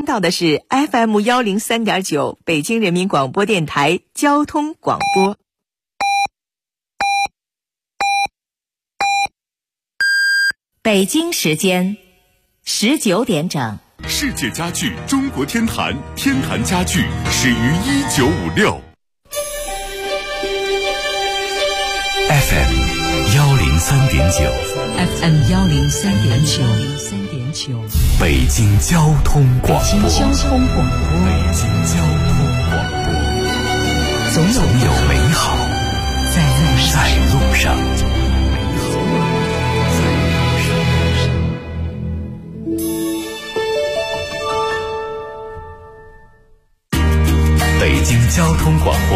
听到的是 FM103.9 北京人民广播电台交通广播。北京时间19点整。 世界家具中国天坛，天坛家具始于1956。 FM103.9 北京交通广播。总有美好在路上。北京交通广播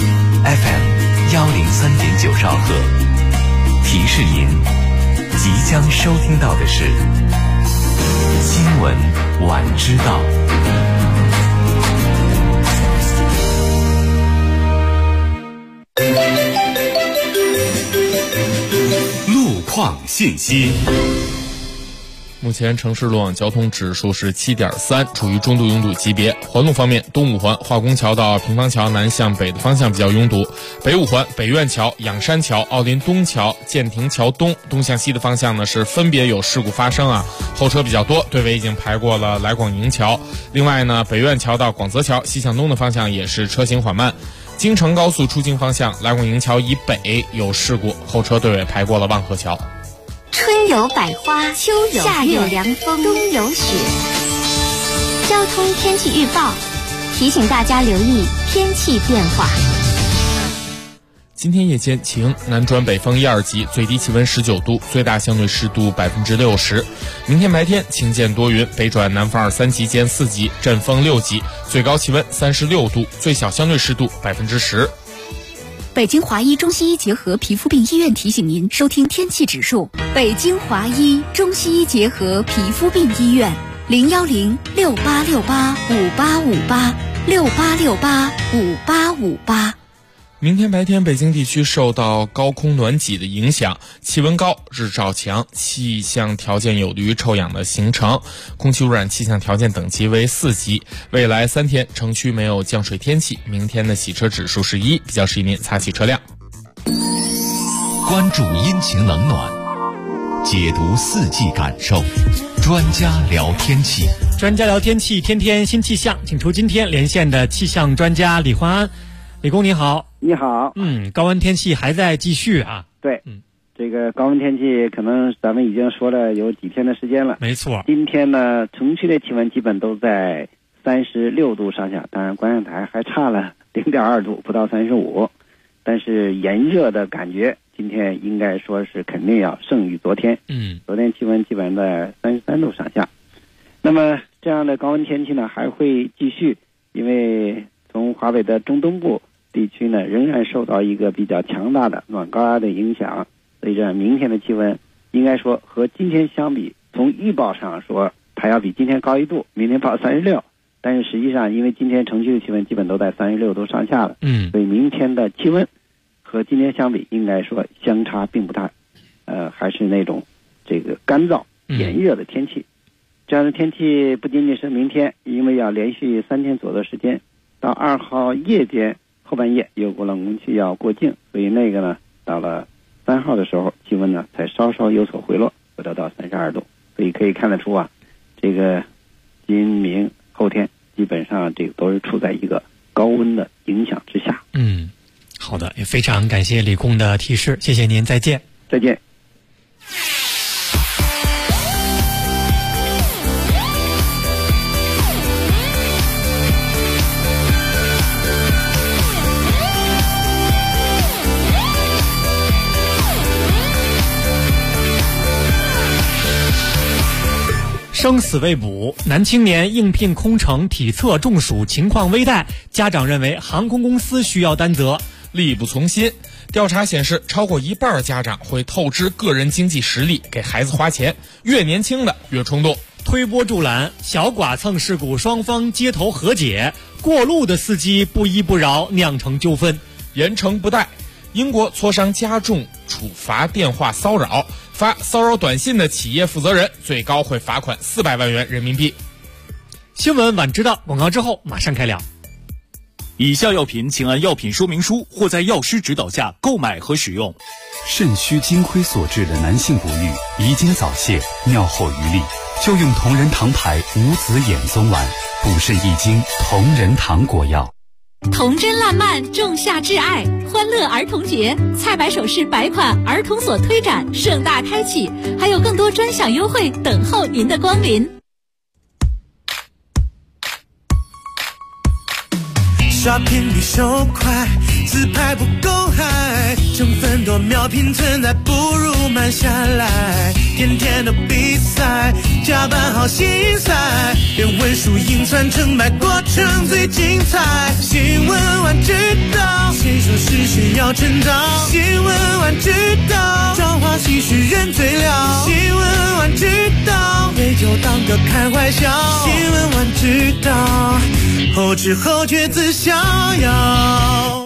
FM103.9 兆赫，提示您即将收听到的是新闻晚知道。路况信息。 目前城市路网交通指数是 7.3， 处于中度拥堵级别。环路方面，东五环化工桥到平房桥南向北的方向比较拥堵，北五环北苑桥、仰山桥、奥林东桥、建亭桥东向西的方向呢是分别有事故发生啊，后车比较多，队尾已经排过了来广营桥。另外呢，北苑桥到广泽桥西向东的方向也是车行缓慢。京承高速出京方向来广营桥以北有事故，后车队尾排过了望河桥。 春有百花，秋有夏有凉风，冬有雪。交通天气预报提醒大家留意天气变化。 今天夜间晴，南转北风1、2级，最低气温19度，最大相对湿度60%。明天白天晴间多云，北转南风2、3级见4级，阵风6级，最高气温36度，最小相对湿度10%。 北京华医中西医结合皮肤病医院提醒您收听天气指数。北京华医中西医结合皮肤病医院，010-6868-5858，6868-5858。 明天白天，北京地区受到高空暖挤的影响，气温高，日照强，气象条件有利于臭氧的形成，空气污染气象条件等级为4级。未来3天城区没有降水天气，明天的洗车指数是1，比较适宜您擦洗车辆。 关注阴晴冷暖，解读四季感受，专家聊天气。 专家聊天气，天天新气象，请出今天连线的气象专家李焕安。李工你好。 你好。 高温天气还在继续啊。 对，这个高温天气可能咱们已经说了有几天的时间了。 没错。 今天呢，城区的气温基本都在36度上下，当然观象台还差了0.2度，不到35。但是炎热的感觉，今天应该说是肯定要胜于昨天。昨天气温基本在33度上下。那么这样的高温天气呢还会继续，因为从华北的中东部地区呢仍然受到一个比较强大的暖高压的影响，所以这明天的气温应该说和今天相比，从预报上说它要比今天高1度，明天报36，但是实际上因为今天城区的气温基本都在36度上下了，所以明天的气温和今天相比应该说相差并不大，还是那种这个干燥炎热的天气。这样的天气不仅仅是明天，因为要连续3天左右的时间，到2号夜间后半夜有股冷空气要过境，所以那个呢到了3号的时候气温呢才稍稍有所回落，回到32度。所以可以看得出啊，这个今明后天基本上这个都是处在一个高温的影响之下。 好的，也非常感谢李工的提示，谢谢您，再见。 再见。 生死未卜，男青年应聘空乘体测中暑，情况危殆，家长认为航空公司需要担责， 力不从心。调查显示，超过1半家长会透支个人经济实力给孩子花钱，越年轻的越冲动。 推波助澜，小剐蹭事故双方街头和解，过路的司机不依不饶，酿成纠纷。 严惩不贷，英国磋商加重处罚电话骚扰，发骚扰短信的企业负责人最高会罚款400万元人民币。 新闻晚知道，广告之后马上开聊。 以下药品请按药品说明书或在药师指导下购买和使用。 肾虚精亏所致的男性不育、遗精早泄、尿后余力，就用同仁堂牌无籽眼松丸，补肾益精同仁堂果药。 童真烂漫，仲夏挚爱，欢乐儿童节，菜百首饰100款儿童锁推展盛大开启，还有更多专享优惠等候您的光临。 刷屏比手快，自拍不够嗨，成分多秒拼存在，不如慢下来。天天的比赛，加班好心塞，连文输赢算成败，过程最精彩。新闻晚知道，谁说事实要成长？新闻晚知道，朝花夕拾人最了。新闻晚知道，杯酒当歌开怀笑。新闻晚知道，后知后觉自逍遥。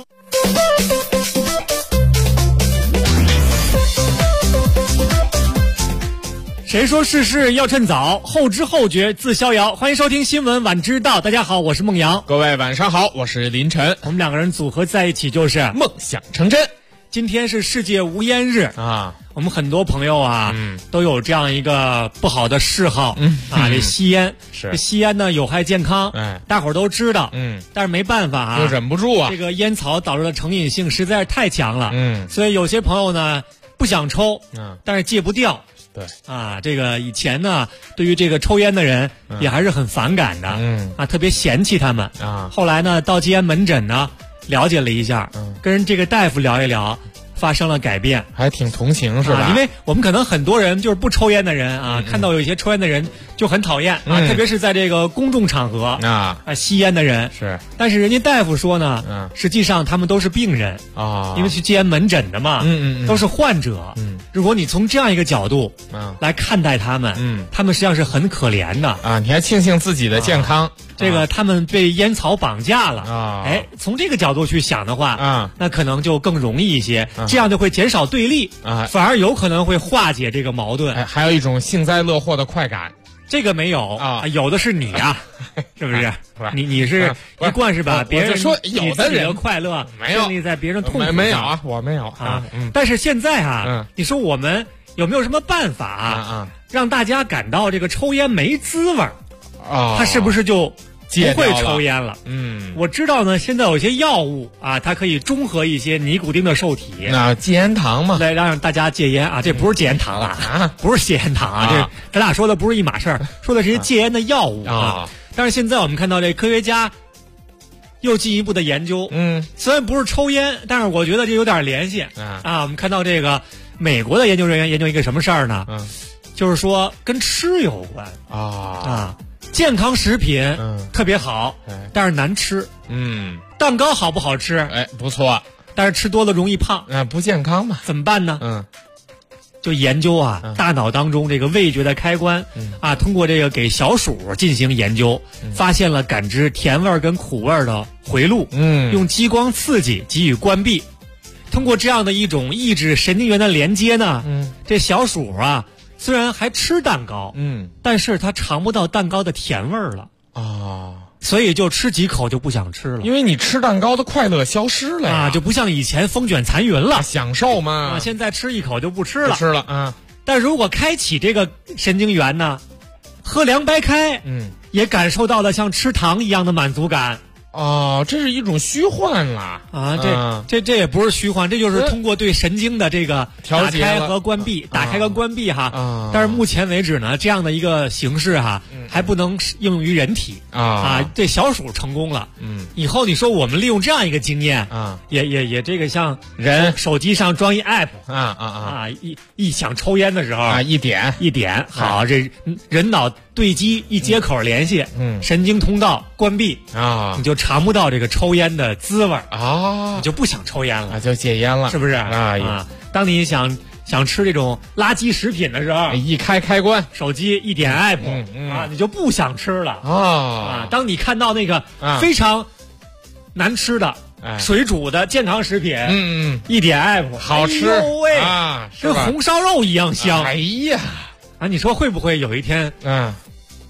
谁说世事要趁早，后知后觉自逍遥。欢迎收听新闻晚知道，大家好，我是孟阳。 各位晚上好，我是林晨。 我们两个人组合在一起就是梦想成真。 今天是世界无烟日啊，我们很多朋友啊，都有这样一个不好的嗜好，这吸烟。 是这吸烟呢有害健康，大伙儿都知道，但是没办法啊， 又忍不住啊， 这个烟草导致的成瘾性实在是太强了，所以有些朋友呢不想抽，但是戒不掉。 对啊，这个以前呢，对于这个抽烟的人也还是很反感的，特别嫌弃他们啊。 后来呢，到戒烟门诊呢了解了一下，跟人这个大夫聊一聊，发生了改变， 还挺同情是吧？ 因为我们可能很多人就是不抽烟的人啊，看到有一些抽烟的人就很讨厌啊，特别是在这个公众场合吸烟的人是。 但是人家大夫说呢，实际上他们都是病人啊，因为去戒烟门诊的嘛，都是患者。如果你从这样一个角度来看待他们，他们实际上是很可怜的啊。你还庆幸自己的健康。 这个他们被烟草绑架了啊！从这个角度去想的话那可能就更容易一些，这样就会减少对立反而有可能会化解这个矛盾。 还有一种幸灾乐祸的快感， 这个没有有的是你啊，是不是？你是一贯是把别人说有的人的快乐没有建立在别人痛苦上， 没有啊，我没有啊。但是现在你说我们有没有什么办法让大家感到这个抽烟没滋味儿？他是不是就不会抽烟了？我知道呢，现在有一些药物它可以中和一些尼古丁的受体， 戒烟糖嘛， 来让大家戒烟这不是戒烟糖了不是戒烟糖这咱俩说的不是一码事儿，说的是戒烟的药物但是现在我们看到这科学家又进一步的研究，虽然不是抽烟，但是我觉得这有点联系我们看到这个美国的研究人员研究一个什么事儿呢？就是说跟吃有关健康食品特别好，但是难吃。蛋糕好不好吃？ 不错， 但是吃多了容易胖， 不健康嘛？ 怎么办呢？就研究大脑当中这个味觉的开关通过这个给小鼠进行研究，发现了感知甜味跟苦味的回路，用激光刺激给予关闭。通过这样的一种抑制神经元的连接呢，这小鼠虽然还吃蛋糕，但是它尝不到蛋糕的甜味儿了所以就吃几口就不想吃了， 因为你吃蛋糕的快乐消失了呀， 就不像以前风卷残云了， 享受嘛现在吃一口就不吃了， 不吃了但如果开启这个神经元呢，喝凉白开，也感受到了像吃糖一样的满足感。 这是一种虚幻了这也不是虚幻，这就是通过对神经的这个打开和关闭，打开和关闭但是目前为止呢，这样的一个形式还不能应用于人体这小鼠成功了。以后你说我们利用这样一个经验也这个像人手机上装一 app 一想抽烟的时候一点好，这人脑对机一接口联系，神经通道关闭你就尝不到这个抽烟的滋味你就不想抽烟了就戒烟了， 是不是当你想吃这种垃圾食品的时候， 一开关， 手机一点 app 你就不想吃了当你看到那个非常难吃的水煮的健康食品一点 app 好吃跟红烧肉一样香。 哎呀你说会不会有一天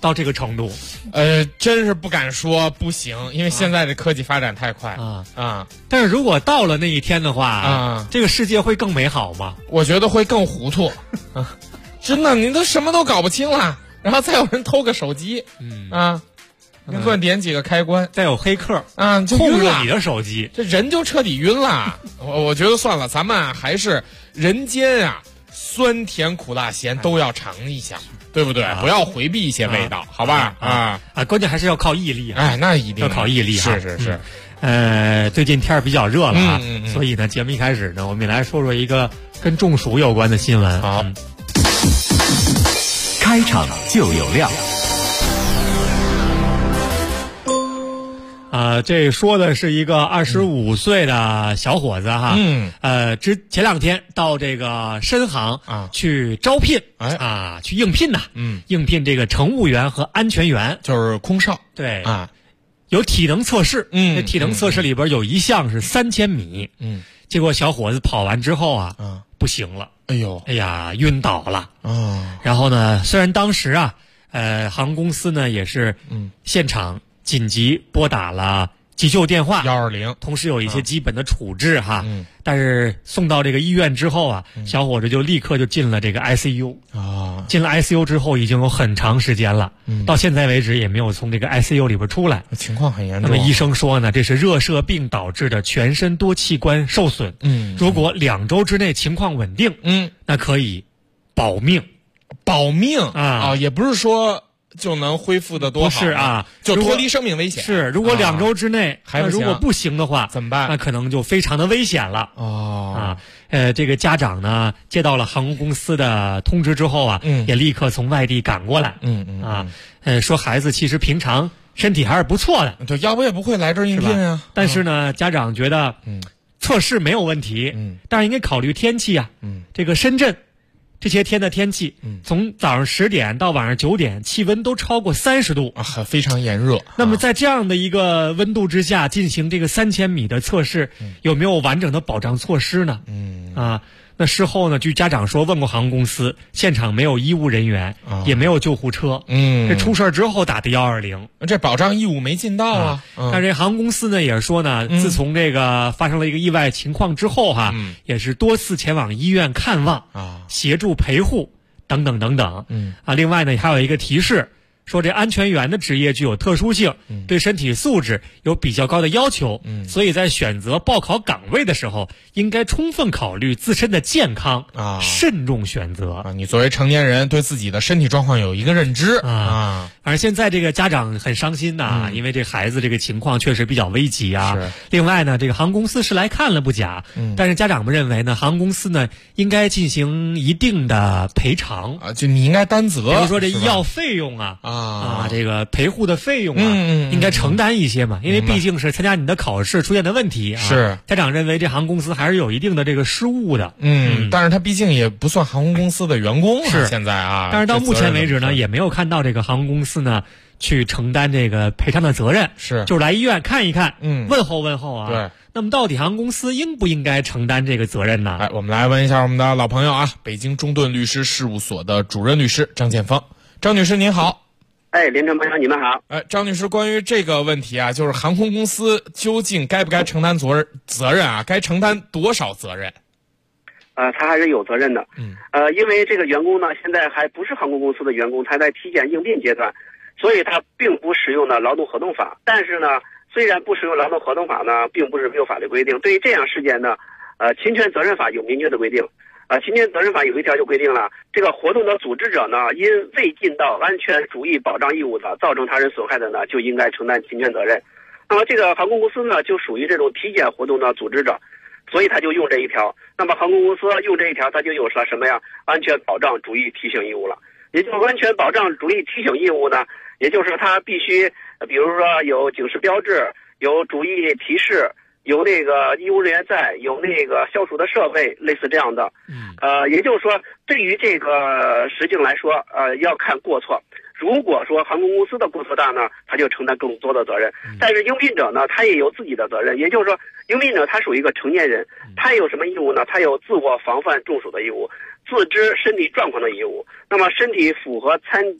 到这个程度？ 真是不敢说不行，因为现在的科技发展太快啊。 但是如果到了那一天的话这个世界会更美好吗？ 我觉得会更糊涂真的，你都什么都搞不清了，然后再有人偷个手机乱点几个开关， 再有黑客就控制你的手机， 这人就彻底晕了。我觉得算了，咱们还是人间酸甜苦辣咸都要尝一下，对不对？不要回避一些味道，好吧？ 关键还是要靠毅力那一定要靠毅力是。 最近天儿比较热了所以呢，节目一开始呢，我们也来说说一个跟中暑有关的新闻。 好， 开场就有料。 这说的是一个25岁的小伙子前2天到这个深航去招聘去应聘应聘这个乘务员和安全员， 就是空少。 对有体能测试，这体能测试里边有一项是3000米，结果小伙子跑完之后不行了，哎呀，晕倒了然后呢，虽然当时航空公司呢也是现场紧急拨打了急救电话 120， 同时有一些基本的处置但是送到这个医院之后小伙子就立刻就进了这个 ICU 进了 ICU 之后已经有很长时间了到现在为止也没有从这个 ICU 里边出来， 情况很严重。 那么医生说呢，这是热射病导致的全身多器官受损如果2周之内情况稳定那可以保命也不是说就能恢复的多好， 不是就脱离生命危险。 是，如果2周之内还如果不行的话怎么办？ 那可能就非常的危险了这个家长呢接到了航空公司的通知之后也立刻从外地赶过来说孩子其实平常身体还是不错的， 对，要不也不会来这儿应聘但是呢家长觉得测试没有问题但是应该考虑天气这个深圳这些天的天气从早上10点到晚上9点气温都超过30度非常炎热。 那么在这样的一个温度之下进行这个3000米的测试有没有完整的保障措施呢那事后呢据家长说问过航空公司，现场没有医务人员也没有救护车这出事之后打的120， 这保障义务没尽到但是航空公司呢也是说呢自从这个发生了一个意外情况之后也是多次前往医院看望协助陪护等等等等另外呢还有一个提示说这安全员的职业具有特殊性对身体素质有比较高的要求所以在选择报考岗位的时候应该充分考虑自身的健康慎重选择你作为成年人对自己的身体状况有一个认知反正现在这个家长很伤心因为这孩子这个情况确实比较危急另外呢这个航空公司是来看了不假但是家长们认为呢航空公司呢应该进行一定的赔偿就你应该担责， 比如说这医药费用这个陪护的费用应该承担一些嘛，因为毕竟是参加你的考试出现的问题是家长认为这航空公司还是有一定的这个失误的但是他毕竟也不算航空公司的员工是现在但是到目前为止呢也没有看到这个航空公司呢去承担这个赔偿的责任就是来医院看一看问候问候对， 那么到底航空公司应不应该承担这个责任呢？ 我们来问一下我们的老朋友北京中盾律师事务所的主任律师张建峰。张女士您好。 连城朋友你们好。 张女士，关于这个问题就是航空公司究竟该不该承担责任该承担多少责任？ 他还是有责任的。因为这个员工呢现在还不是航空公司的员工，他在体检应聘阶段，所以他并不适用的劳动合同法。但是呢虽然不适用劳动合同法呢并不是没有法律规定，对于这样事件呢侵权责任法有明确的规定。侵权责任法有一条就规定了，这个活动的组织者呢因未尽到安全主义保障义务的造成他人损害的呢就应该承担侵权责任。那么这个航空公司呢就属于这种体检活动的组织者，所以他就用这一条。那么航空公司用这一条他就有了什么呀？安全保障主义提醒义务了。也就是安全保障主义提醒义务呢，也就是他必须比如说有警示标志，有主意提示，有那个医务人员在，有那个消暑的设备，类似这样的。也就是说对于这个实境来说要看过错。如果说航空公司的过错大呢，他就承担更多的责任。但是应聘者呢他也有自己的责任，也就是说应聘者他属于一个成年人，他有什么义务呢？他有自我防范中暑的义务，自知身体状况的义务。那么身体符合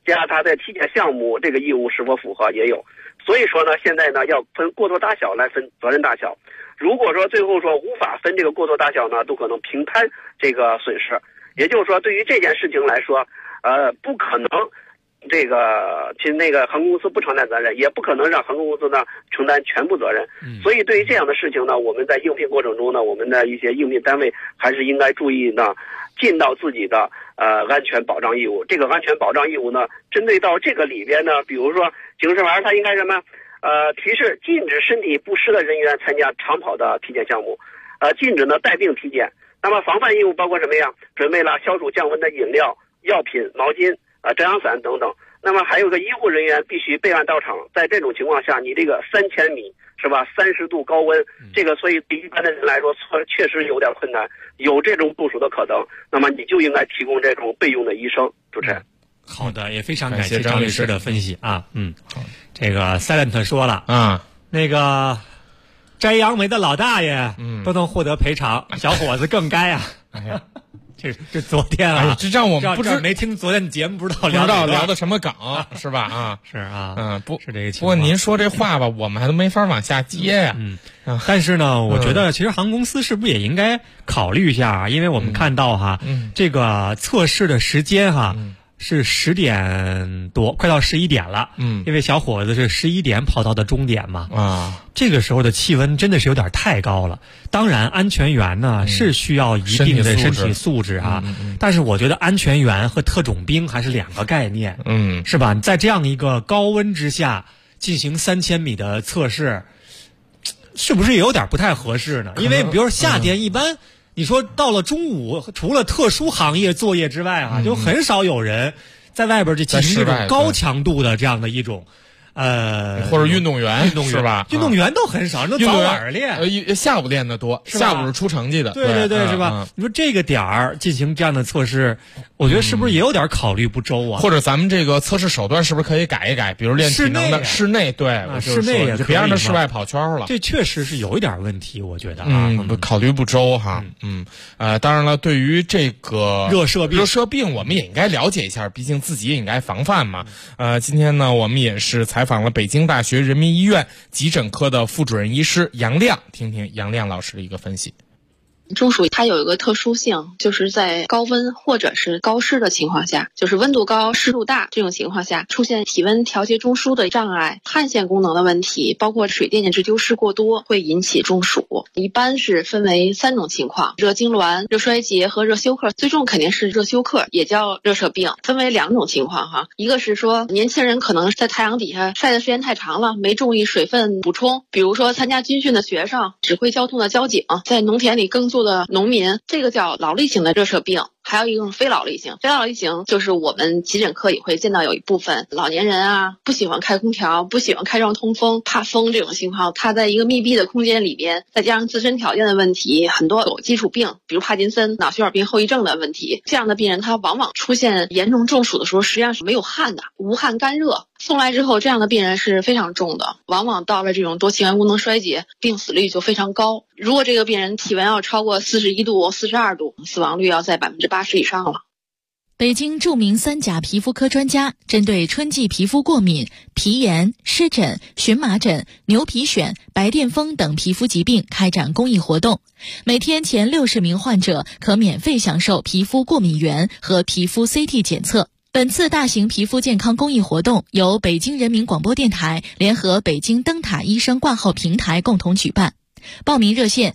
加它的体检项目这个义务是否符合也有。所以说呢，现在呢要分过错大小来分责任大小。如果说最后说无法分这个过错大小呢，都可能平摊这个损失。也就是说，对于这件事情来说，不可能这个航空公司不承担责任，也不可能让航空公司呢承担全部责任。所以对于这样的事情呢，我们在应聘过程中呢，我们的一些应聘单位还是应该注意呢，尽到自己的安全保障义务。这个安全保障义务呢，针对到这个里边呢，比如说警示牌它应该什么？提示禁止身体不适的人员参加长跑的体检项目，禁止呢带病体检。那么防范义务包括什么呀？准备了消暑降温的饮料、药品、毛巾、遮阳伞等等。那么还有个医护人员必须备案到场。在这种情况下，你这个3000米是吧，30度高温，这个所以对一般的人来说确实有点困难，有这种中暑的可能，那么你就应该提供这种备用的医生。主持人。 好的，也非常感谢张律师的分析啊。这个 Silent 说了啊，那个摘杨梅的老大爷都能获得赔偿，小伙子更该啊。哎呀，这昨天啊， 这让我们不知没听昨天的节目，不知道聊的什么梗是吧？啊， 是啊， 不是这个情况。 不过您说这话吧，我们还都没法往下接呀。 但是呢，我觉得其实航空公司是不是也应该考虑一下？因为我们看到哈，这个测试的时间哈。是10点多，快到11点了。因为小伙子是11点跑到的终点嘛。这个时候的气温真的是有点太高了。当然，安全员呢是需要一定的身体素质啊。但是我觉得安全员和特种兵还是两个概念。是吧？在这样一个高温之下进行3000米的测试，是不是也有点不太合适呢？因为比如说夏天一般。你说到了中午，除了特殊行业作业之外啊，就很少有人在外边就进行这种高强度的这样的一种， 或者运动员是吧？ 运动员都很少，都早晚练， 下午练的多，下午是出成绩的。 对，是吧？你说这个点儿进行这样的测试，我觉得是不是也有点考虑不周啊？ 或者咱们这个测试手段是不是可以改一改？比如练体能的室内，对， 室内也别让他室外跑圈了。 这确实是有一点问题，我觉得考虑不周哈。当然了，对于这个热射病，我们也应该了解一下，毕竟自己也应该防范嘛。今天呢，我们也是采访了北京大学人民医院急诊科的副主任医师杨亮，听听杨亮老师的一个分析。 中暑它有一个特殊性，就是在高温或者是高湿的情况下，就是温度高湿度大这种情况下，出现体温调节中枢的障碍、汗腺功能的问题，包括水电解质丢失过多，会引起中暑。一般是分为3种情况：热痉挛、热衰竭和热休克。最重肯定是热休克，也叫热射病。分为2种情况哈，一个是说年轻人可能在太阳底下晒的时间太长了，没注意水分补充，比如说参加军训的学生、指挥交通的交警，在农田里耕作的农民，这个叫劳力型的热射病。还有一种非劳力型，非劳力型就是我们急诊科也会见到有一部分老年人啊，不喜欢开空调，不喜欢开窗通风，怕风这种情况，他在一个密闭的空间里边，再加上自身条件的问题，很多有基础病，比如帕金森、脑血管病后遗症的问题，这样的病人他往往出现严重中暑的时候，实际上是没有汗的，无汗干热。送来之后，这样的病人是非常重的，往往到了这种多器官功能衰竭，病死率就非常高。如果这个病人体温要超过41度、42度，死亡率要在80%以上了。 北京著名3甲皮肤科专家针对春季皮肤过敏、皮炎、湿疹、荨麻疹、牛皮癣、白癜风等皮肤疾病开展公益活动，每天前60名患者可免费享受皮肤过敏原和皮肤 CT 检测。本次大型皮肤健康公益活动由北京人民广播电台联合北京灯塔医生挂号平台共同举办。报名热线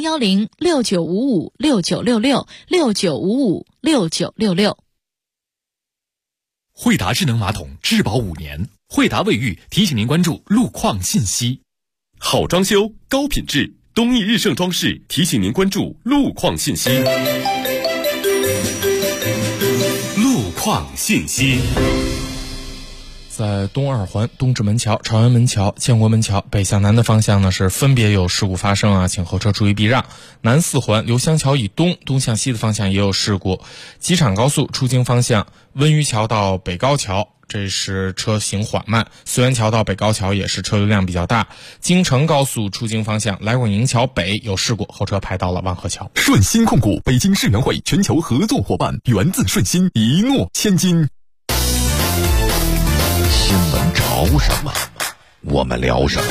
010-6955-6966，6955-6966。 惠达智能马桶质保5年，惠达卫浴提醒您关注路况信息。好装修，高品质，东义日盛装饰提醒您关注路况信息。路况信息。 在东二环、东直门桥、朝阳门桥、建国门桥北向南的方向呢，是分别有事故发生啊，请后车注意避让。南四环刘香桥以东向西的方向也有事故。机场高速出京方向温榆桥到北高桥，这是车行缓慢。绥源桥到北高桥也是车流量比较大。京承高速出京方向来广营桥北有事故，后车排到了万和桥。 顺鑫控股，北京世园会全球合作伙伴，源自顺鑫，一诺千金。 新闻潮什么，我们聊什么。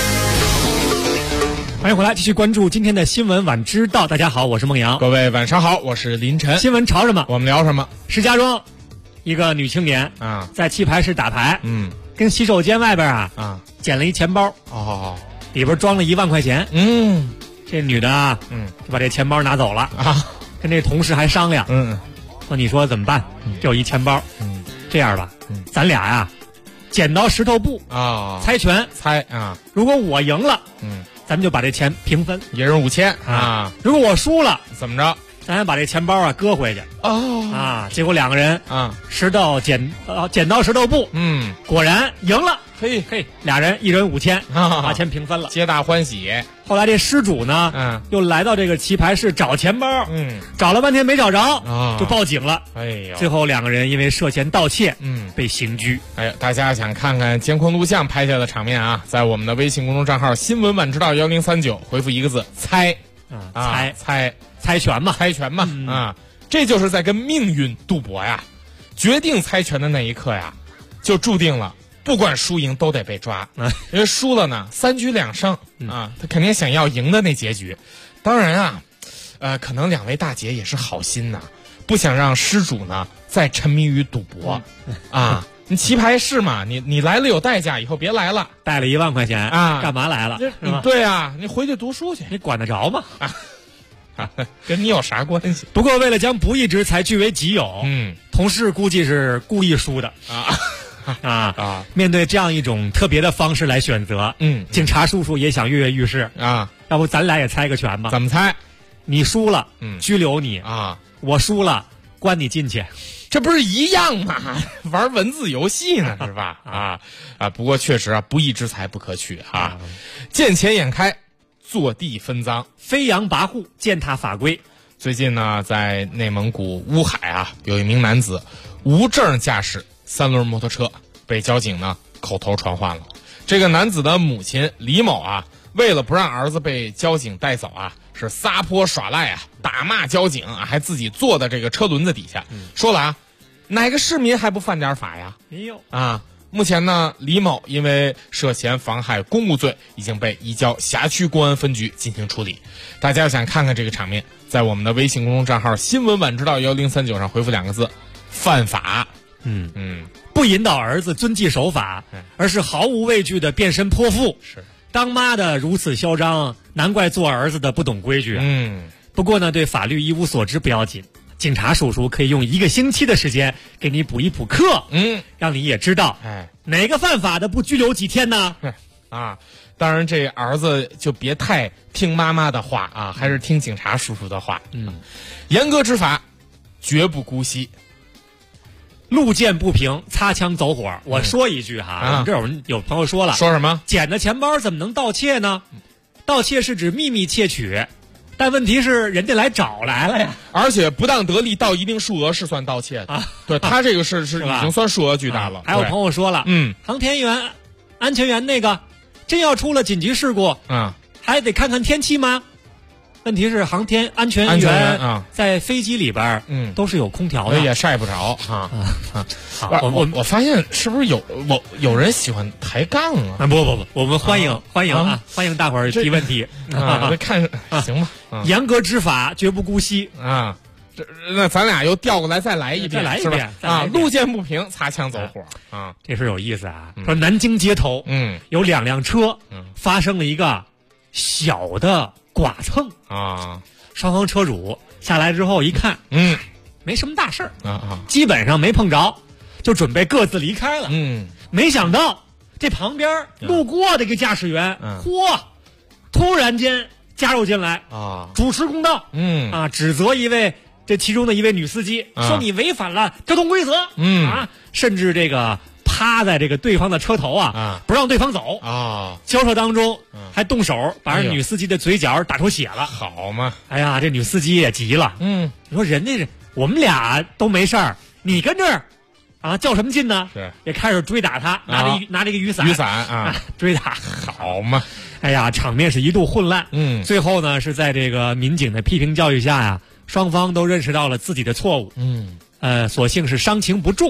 欢迎回来，继续关注今天的新闻晚知道。大家好，我是孟阳。 各位晚上好，我是林晨。 新闻潮什么， 我们聊什么？ 石家庄一个女青年啊，在棋牌室打牌，跟洗手间外边捡了一钱包，里边装了1万块钱，这女的就把这钱包拿走了啊，跟这同事还商量，说你说怎么办？这有一钱包，这样吧，咱俩呀，剪刀石头布啊，猜拳猜啊， 如果我赢了，咱们就把这钱平分， 一人5000啊。 如果我输了， 怎么着？ 咱把这钱包搁回去结果2个人剪刀石头布，果然赢了， 嘿， 俩人一人5000，把钱平分了， 皆大欢喜。 后来这失主呢，又来到这个棋牌室找钱包，找了半天没找着，就报警了。 哎呦， 最后2个人因为涉嫌盗窃，被刑拘。 哎呀，大家想看看监控录像拍下的场面啊，在我们的微信公众账号新闻晚知道1039回复1个字猜猜拳嘛，这就是在跟命运赌博呀。决定猜拳的那一刻呀，就注定了不管输赢都得被抓，因为输了呢3局2胜啊，他肯定想要赢的那结局。当然啊，可能2位大姐也是好心呐，不想让失主呢再沉迷于赌博啊。你棋牌室嘛，你来了有代价，以后别来了。 带了1万块钱啊，干嘛来了？ 对啊，你回去读书去， 你管得着吗？ 跟你有啥关系？ 不过为了将不义之财据为己有，同事估计是故意输的面对这样一种特别的方式来选择，警察叔叔也想跃跃欲试啊。要不咱俩也猜个拳吧？ 怎么猜？ 你输了，拘留你啊；我输了，关你进去。 这不是一样吗？玩文字游戏呢，是吧？不过确实不义之财不可取啊，见钱眼开，坐地分赃， 飞扬跋扈，践踏法规。 最近呢，在内蒙古乌海有一名男子无证驾驶3轮摩托车，被交警呢口头传唤了。这个男子的母亲李某为了不让儿子被交警带走是撒泼耍赖打骂交警还自己坐在这个车轮子底下，说了哪个市民还不犯点法呀？ 没有目前呢，李某因为涉嫌妨害公务罪，已经被移交辖区公安分局进行处理。大家要想看看这个场面，在我们的微信公众账号新闻晚知道1039上回复2个字犯法。 不引导儿子遵纪守法，而是毫无畏惧的变身泼妇。 是当妈的如此嚣张，难怪做儿子的不懂规矩。不过呢，对法律一无所知不要紧，警察叔叔可以用1个星期的时间给你补一补课，让你也知道，哪个犯法的不拘留几天呢？ 当然这儿子就别太听妈妈的话还是听警察叔叔的话。严格执法，绝不姑息。 路见不平，擦枪走火。我说一句我们这有朋友说了， 说什么？ 捡的钱包怎么能盗窃呢？盗窃是指秘密窃取，但问题是人家来找来了呀， 而且不当得利到一定数额是算盗窃的对，他这个是已经算数额巨大了。 还有朋友说了，航天员、安全员那个，真要出了紧急事故，还得看看天气吗？问题是航天安全员在飞机里边都是有空调的， 也晒不着我发现是不是有人喜欢抬杠不，我们欢迎欢迎大伙儿提问题看行吧。 严格执法，绝不姑息那咱俩又调过来再来一遍， 是吧？ 路见不平，擦枪走火这事有意思说南京街头有2辆车发生了一个小的剐蹭双方车主下来之后一看，没什么大事儿基本上没碰着，就准备各自离开了。没想到这旁边路过的一个驾驶员，突然间加入进来主持公道，指责这其中的一位女司机，说你违反了交通规则，甚至这个趴在这个对方的车头不让对方走交涉当中还动手把人女司机的嘴角打出血了。 好嘛， 哎呀，这女司机也急了，你说人家我们俩都没事儿，你跟这儿较什么劲呢？ 是也开始追打他，拿着一个雨伞追打。 好嘛， 哎呀，场面是一度混乱。最后呢是在这个民警的批评教育下双方都认识到了自己的错误。索性是伤情不重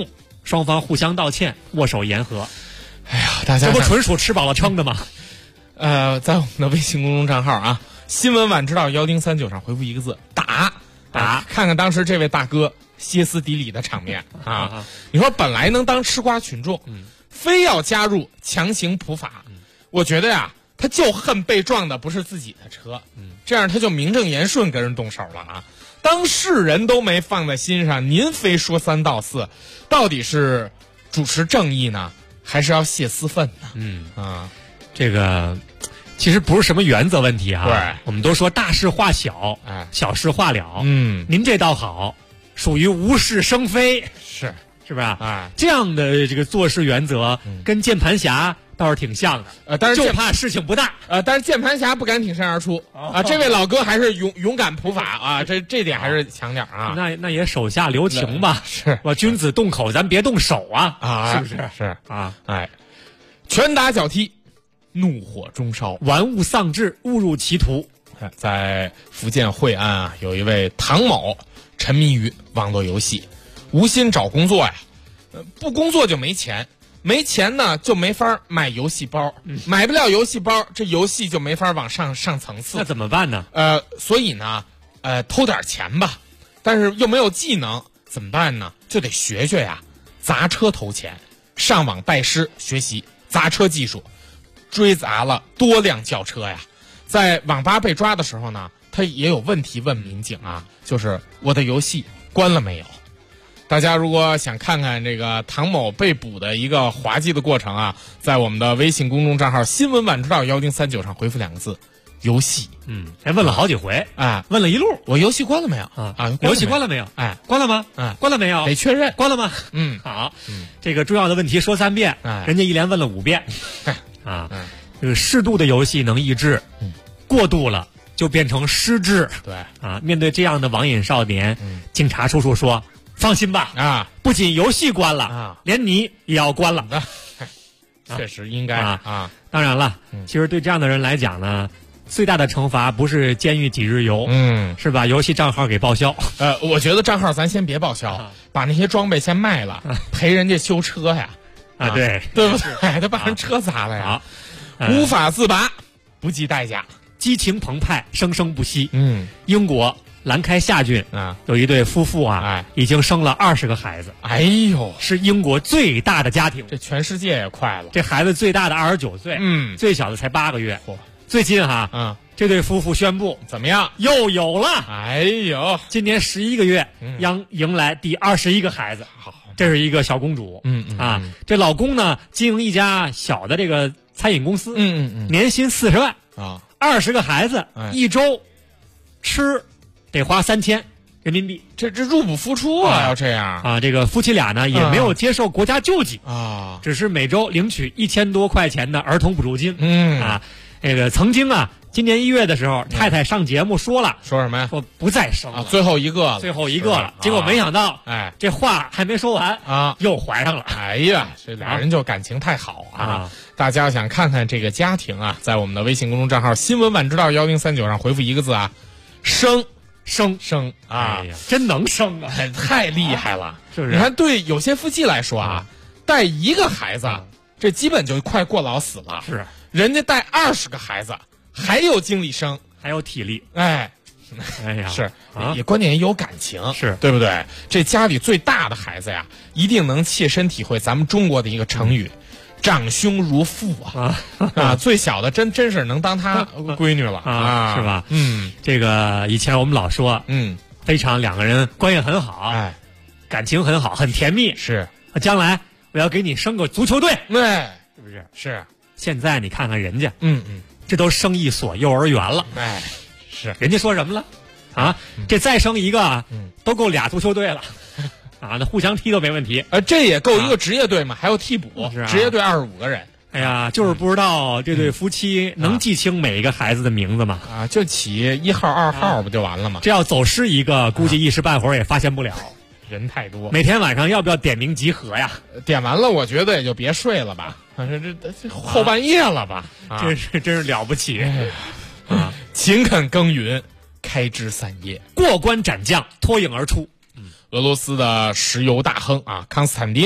双方互相道歉，握手言和。 哎呀，大家这不纯属吃饱了撑的吗？ 在我们的微信公众账号啊，新闻晚知道1039上回复一个字打，看看当时这位大哥歇斯底里的场面啊！你说本来能当吃瓜群众，非要加入强行普法，我觉得呀，他就恨被撞的不是自己的车，这样他就名正言顺跟人动手了啊！当事人都没放在心上，您非说三道四，到底是主持正义呢，还是要泄私愤呢？ 这个其实不是什么原则问题啊。 对， 我们都说大事化小，小事化了。您这倒好，属于无事生非，是吧？这样的这个做事原则，跟键盘侠倒是挺像的。 但是就怕事情不大。 但是键盘侠不敢挺身而出啊。这位老哥还是勇敢普法啊，这点还是强点啊。 那也手下留情吧。 是， 我君子动口，咱别动手啊，是不是？ 是啊，拳打脚踢，怒火中烧， 玩物丧志，误入歧途。 在福建惠安啊，有一位唐某沉迷于网络游戏，无心找工作呀，不工作就没钱，没钱呢就没法买游戏包，买不了游戏包，这游戏就没法往上层次。 那怎么办呢？ 所以呢，偷点钱吧，但是又没有技能，怎么办呢？就得学呀，砸车偷钱，上网拜师学习砸车技术，追砸了多辆轿车呀。在网吧被抓的时候呢，他也有问题问民警啊，就是我的游戏关了没有？大家如果想看看这个唐某被捕的一个滑稽的过程啊，在我们的微信公众账号新闻晚知道1039上回复2个字游戏。 还问了好几回，问了一路， 我游戏关了没有游戏关了没有？关了吗？关了没有？ 得确认关了吗？好，这个重要的问题说3遍，人家一连问了5遍。这个适度的游戏能抑制，过度了就变成失智。 对面对这样的网瘾少年，警察叔叔说：“放心吧，不仅游戏关了，连你也要关了。” 确实应该当然了，其实对这样的人来讲呢，最大的惩罚不是监狱几日游，是吧？游戏账号给报销。 我觉得账号咱先别报销，把那些装备先卖了，赔人家修车呀。 对不对？他把人车砸了呀。无法自拔，不计代价， 激情澎湃，生生不息。英国兰开夏郡有一对夫妇已经生了20个孩子。 哎呦， 是英国最大的家庭， 这全世界也快了。 这孩子最大的29岁，最小的才8个月。最近这对夫妇宣布怎么样？ 又有了。 哎呦， 今年11个月将迎来第21个孩子。好，这是一个小公主。这老公呢经营一家小的这个餐饮公司，年薪40万，20个孩子，一周吃得花3000人民币， 这入不敷出啊！要这样这个夫妻俩呢也没有接受国家救济只是每周领取1000多块钱的儿童补助金。这个曾经今年1月的时候，太太上节目说什么呀？ 说不再生了， 最后一个了。结果没想到，这话还没说完又怀上了。 哎呀，这俩人就感情太好大家想看看这个家庭在我们的微信公众账号新闻晚知道1039上回复1个字生哎呀，真能生太厉害了， 是不是？ 你看，对有些夫妻来说带1个孩子，这基本就快过劳死了。 是， 人家带20个孩子，还有精力生， 还有体力。 哎呀， 是也关键也有感情， 是对不对？这家里最大的孩子呀，一定能切身体会咱们中国的一个成语。长兄如父最小的真是能当他闺女了是吧？这个以前我们老说，非常两个人关系很好，感情很好，很甜蜜。 是， 将来我要给你生个足球队，是不是？ 是。 现在你看看人家，这都生一所幼儿园了， 是。 人家说什么了？这再生一个，都够俩足球队了。那互相踢都没问题， 这也够一个职业队嘛？还有替补，职业队25个人。 哎呀，就是不知道这对夫妻能记清每一个孩子的名字吗？ 就起1号、2号不就完了吗？ 这要走失一个，估计一时半会儿也发现不了， 人太多。 每天晚上要不要点名集合呀？ 点完了，我觉得也就别睡了吧，这后半夜了吧？ 真是了不起勤恳耕耘，开枝散叶， 过关斩将，脱颖而出。 俄罗斯的石油大亨康斯坦丁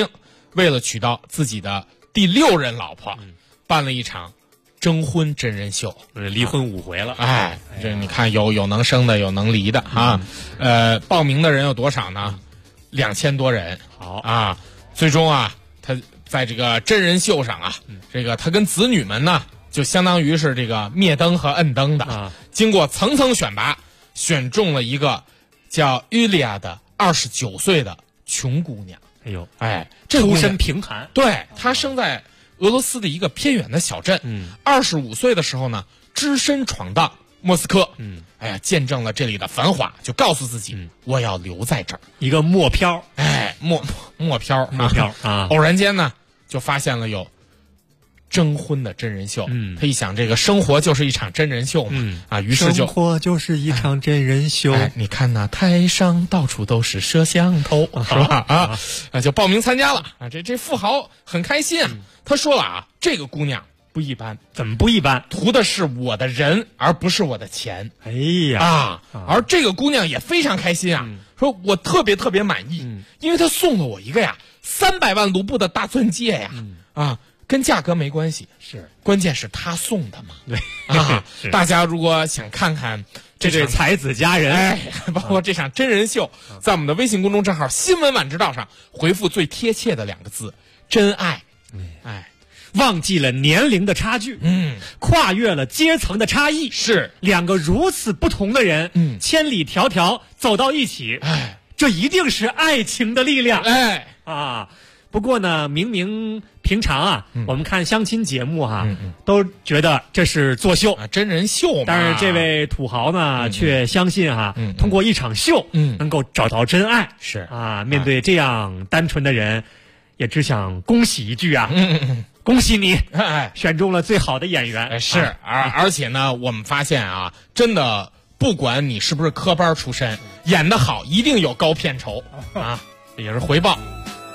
为了娶到自己的第6任老婆，办了一场征婚真人秀， 离婚5回了。 哎，这你看有能生的，有能离的啊。报名的人有多少呢？2000多人。 好啊，最终啊，他在这个真人秀上啊，这个他跟子女们呢，就相当于是这个灭灯和摁灯的，经过层层选拔，选中了一个叫尤利亚的29岁的穷姑娘。 哎呦， 哎， 出身贫寒， 对，她生在俄罗斯的一个偏远的小镇。25岁的时候呢，只身闯荡莫斯科。哎呀，见证了这里的繁华，就告诉自己，我要留在这儿。 一个墨漂， 哎，墨漂啊！ 偶然间呢，就发现了有征婚的真人秀。他一想，这个生活就是一场真人秀嘛，于是就生活就是一场真人秀。 你看那台上到处都是摄像头，是吧？就报名参加了啊！这富豪很开心啊。他说了啊，这个姑娘不一般。 怎么不一般？ 图的是我的人，而不是我的钱。 哎呀而这个姑娘也非常开心啊，说我特别满意，因为她送了我一个呀300万卢布的大钻戒呀。跟价格没关系， 是关键是他送的嘛。 对大家如果想看看这对才子佳人， 包括这场真人秀，在我们的微信公众账号新闻晚知道上回复最贴切的2个字，真爱。 忘记了年龄的差距，跨越了阶层的差异， 是 2个如此不同的人，千里迢迢走到一起，这一定是爱情的力量。不过呢，明平常啊，我们看相亲节目都觉得这是作秀真人秀嘛。 但是这位土豪呢，却相信通过一场秀，能够找到真爱。 是面对这样单纯的人，也只想恭喜一句恭喜你，选中了最好的演员。 是，而且呢，我们发现啊，真的不管你是不是科班出身，演得好一定有高片酬啊，也是回报。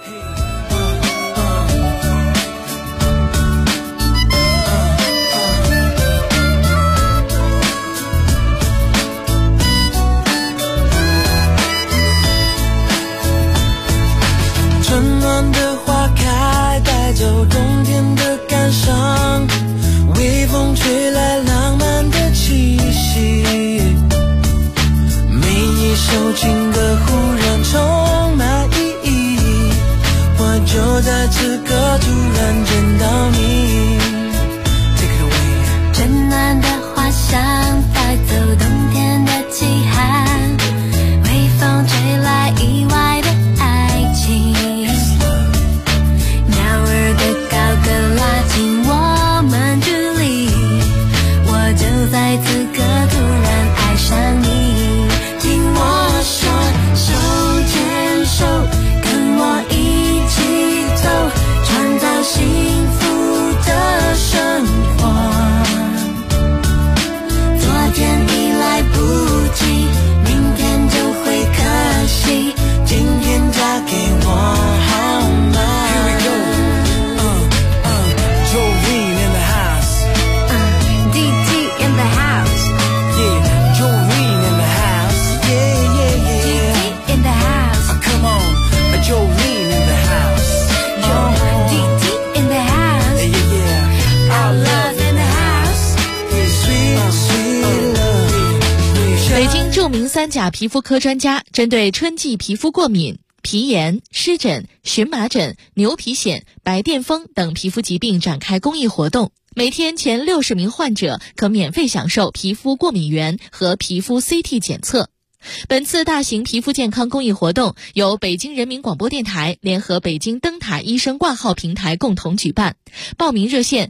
春暖的花开，带走冬天的感伤，微风吹来浪漫的气息，每一首情歌忽然充满意义，我就在此刻突然见到你。 Take it away。 春暖的花香带走冬天的凄寒，微风吹来意外的爱情，鸟儿的高歌拉近我们距离，我就在此刻突然爱上你。听我说，手牵手，跟我一起走，创造幸福的生活。昨天已来不及，明天就会可惜，今天嫁给我好吗？ Here we go. Jolene in the house. DT in the house. Yeah, Jolene in the house. Yeah. DT in the house. Come on, Jolene in the house. DT in the house. Yeah. Our love in the house. Sweet love. 北京著名3甲皮肤科专家针对春季皮肤过敏、皮炎、湿疹、荨麻疹、牛皮癣、白癜风等皮肤疾病展开公益活动，每天前60名患者可免费享受皮肤过敏原和皮肤 CT 检测。本次大型皮肤健康公益活动由北京人民广播电台联合北京灯塔医生挂号平台共同举办，报名热线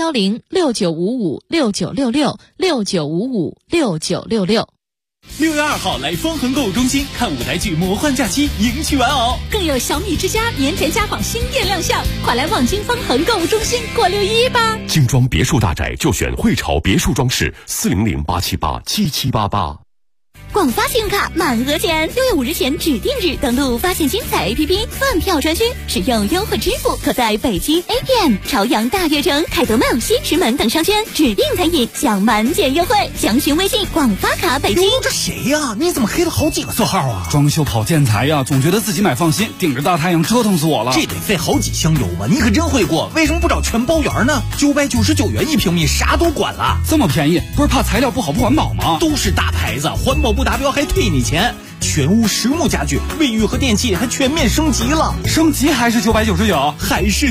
010-6955-6966，6955-6966。 6月2号来方恒购物中心看舞台剧《魔幻假期》，迎娶玩偶， 更有小米之家年前家纺新店亮相，快来望京方恒购物中心过6·11吧！ 精装别墅大宅就选汇潮别墅装饰，400-878-7788。 广发信用卡满额钱，6月5日前指定日登录发现精彩 APP 饭票专区，使用优惠支付，可在北京 APM、朝阳大悦城、凯德梦、西直门等商圈指定餐饮享满减优惠。详询微信广发卡北京。 这谁呀？你怎么黑了好几个色号啊？ 装修跑建材呀，总觉得自己买放心，顶着大太阳折腾死我了。 这得费好几箱油吧？你可真会过，为什么不找全包圆呢？999元1平米，啥都管了。 这么便宜，不是怕材料不好不环保吗？ 都是大牌子，环保不达标还退你钱。全屋实木家具、卫浴和电器还全面升级了， 升级还是999， 还是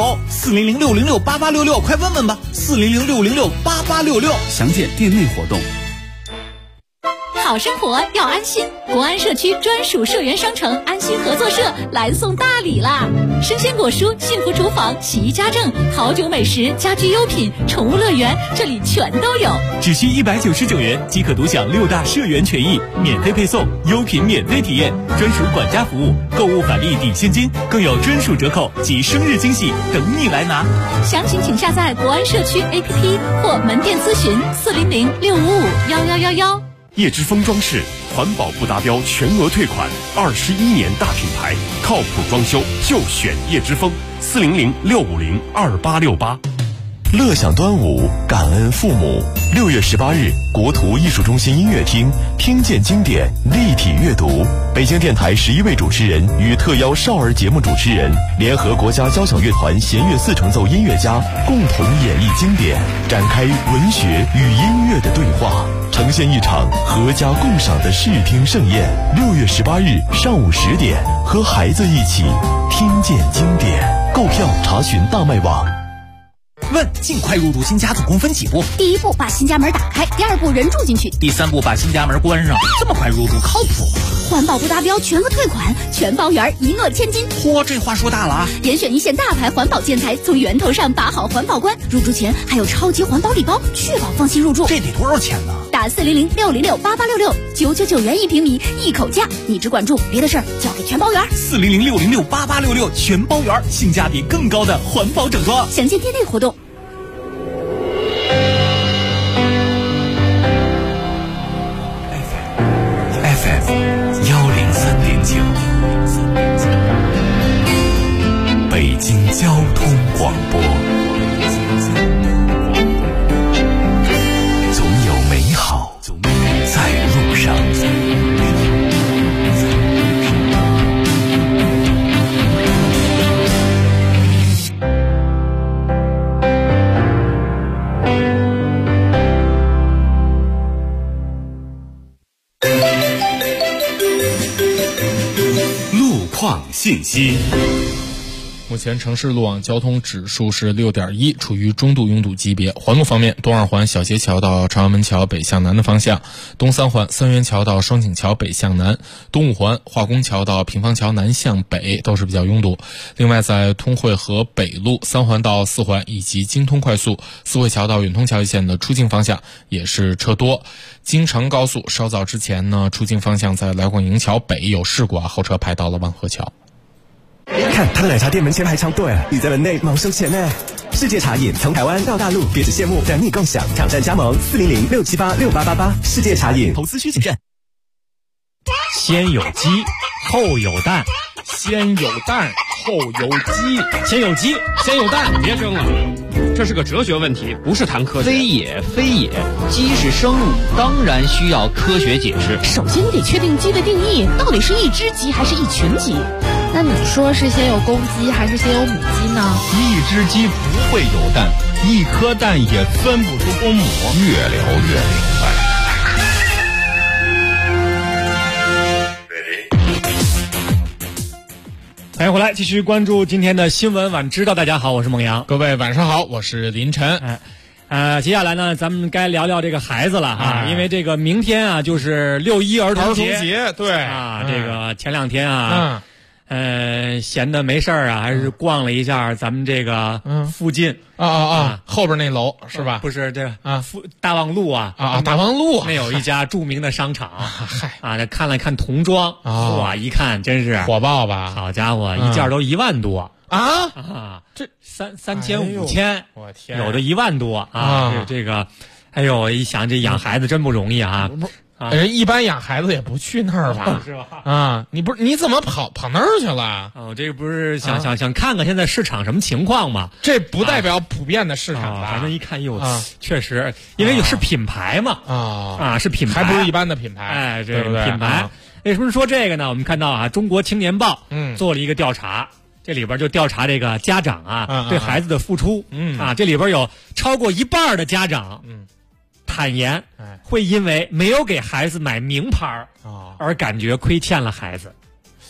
999，400-606-8866，快问问吧，400-606-8866， 详见店内活动。 好生活要安心，国安社区专属社员商城安心合作社来送大礼啦！生鲜果蔬、幸福厨房、洗衣家政、好酒美食、家居优品、宠物乐园，这里全都有。 只需199元即可独享6大社员权益，免费配送，优品免费体验，专属管家服务，购物返利抵现金，更有专属折扣及生日惊喜等你来拿。 详情请下载国安社区 APP 或门店咨询400-655-1111。 叶之峰装饰，环保不达标全额退款，21年大品牌，靠谱装修就选叶之峰，400-650-2868。 乐享端午，感恩父母。6月18日，国图艺术中心音乐厅，听见经典，立体阅读。北京电台11位主持人与特邀少儿节目主持人，联合国家交响乐团弦乐4重奏音乐家，共同演绎经典，展开文学与音乐的对话，呈现一场合家共赏的视听盛宴。6月18日上午10点，和孩子一起听见经典。购票查询大麦网。 问：尽快入住新家总共分几步？ 第一步把新家门打开，第二步人住进去， 第3步把新家门关上。这么快入住靠谱吗？ 环保不达标全额退款，全包圆，一诺千金。 嚯，这话说大了啊！ 严选一线大牌环保建材，从源头上把好环保关。入住前还有超级环保礼包，确保放心入住。 这得多少钱呢？ 打400-606-8866，999元1平米，一口价。你只管住，别的事儿交给全包圆。 400-606-8866，全包圆，性价比更高的环保整装。 详见店内活动。 FM 103.9，北京交通广播，总有美好在路上。况信息。 目前城市路网交通指数是6.1，处于中度拥堵级别。环路方面，东二环小街桥到朝阳门桥北向南的方向，东三环三元桥到双井桥北向南，东五环化工桥到平房桥南向北都是比较拥堵。另外，在通惠河北路3环到4环以及京通快速四惠桥到远通桥一线的出境方向也是车多。京承高速稍早之前呢，出境方向在来广营桥北有事故啊，后车排到了万和桥。 看他的奶茶店门前排长队，你在门内忙收钱呢。世界茶饮从台湾到大陆，别只羡慕，等你共享，挑战加盟400-678-6888。世界茶饮， 投资需谨慎。 先有鸡，后有蛋。 先有蛋，后有鸡。 先有鸡，先有蛋。 别争了，这是个哲学问题，不是谈科学。 非也，非也，鸡是生物，当然需要科学解释。 首先你得确定鸡的定义，到底是一只鸡还是一群鸡？ 那你说是先有公鸡还是先有母鸡呢？ 一只鸡不会有蛋，一颗蛋也分不出公母。越聊越明白。 欢迎回来，继续关注今天的新闻晚知道。大家好，我是孟阳。 各位晚上好，我是林晨。 接下来呢，咱们该聊聊这个孩子了哈，因为这个明天啊就是6·1儿童节， 对啊，这个前2天啊，闲的没事儿啊，还是逛了一下咱们这个附近后边那楼是吧？ 不是这个大望路大望路那有一家著名的商场看了看童装，哇，一看真是火爆吧？ 好家伙，一件都1万多这 3000-5000， 我天， 有的1万多啊！这个，哎呦，我一想这养孩子真不容易啊！ 人一般养孩子也不去那儿吧？ 是吧？ 啊，你怎么跑那儿去了？ 哦，这个不是想看看现在市场什么情况吗？ 这不代表普遍的市场吧？ 反正一看确实，因为是品牌嘛，是品牌， 还不是一般的品牌。 哎， 对不对？ 品牌。为什么说这个呢？我们看到啊，《中国青年报》做了一个调查，这里边就调查这个家长对孩子的付出，这里边有超过一半的家长，坦言会因为没有给孩子买名牌而感觉亏欠了孩子，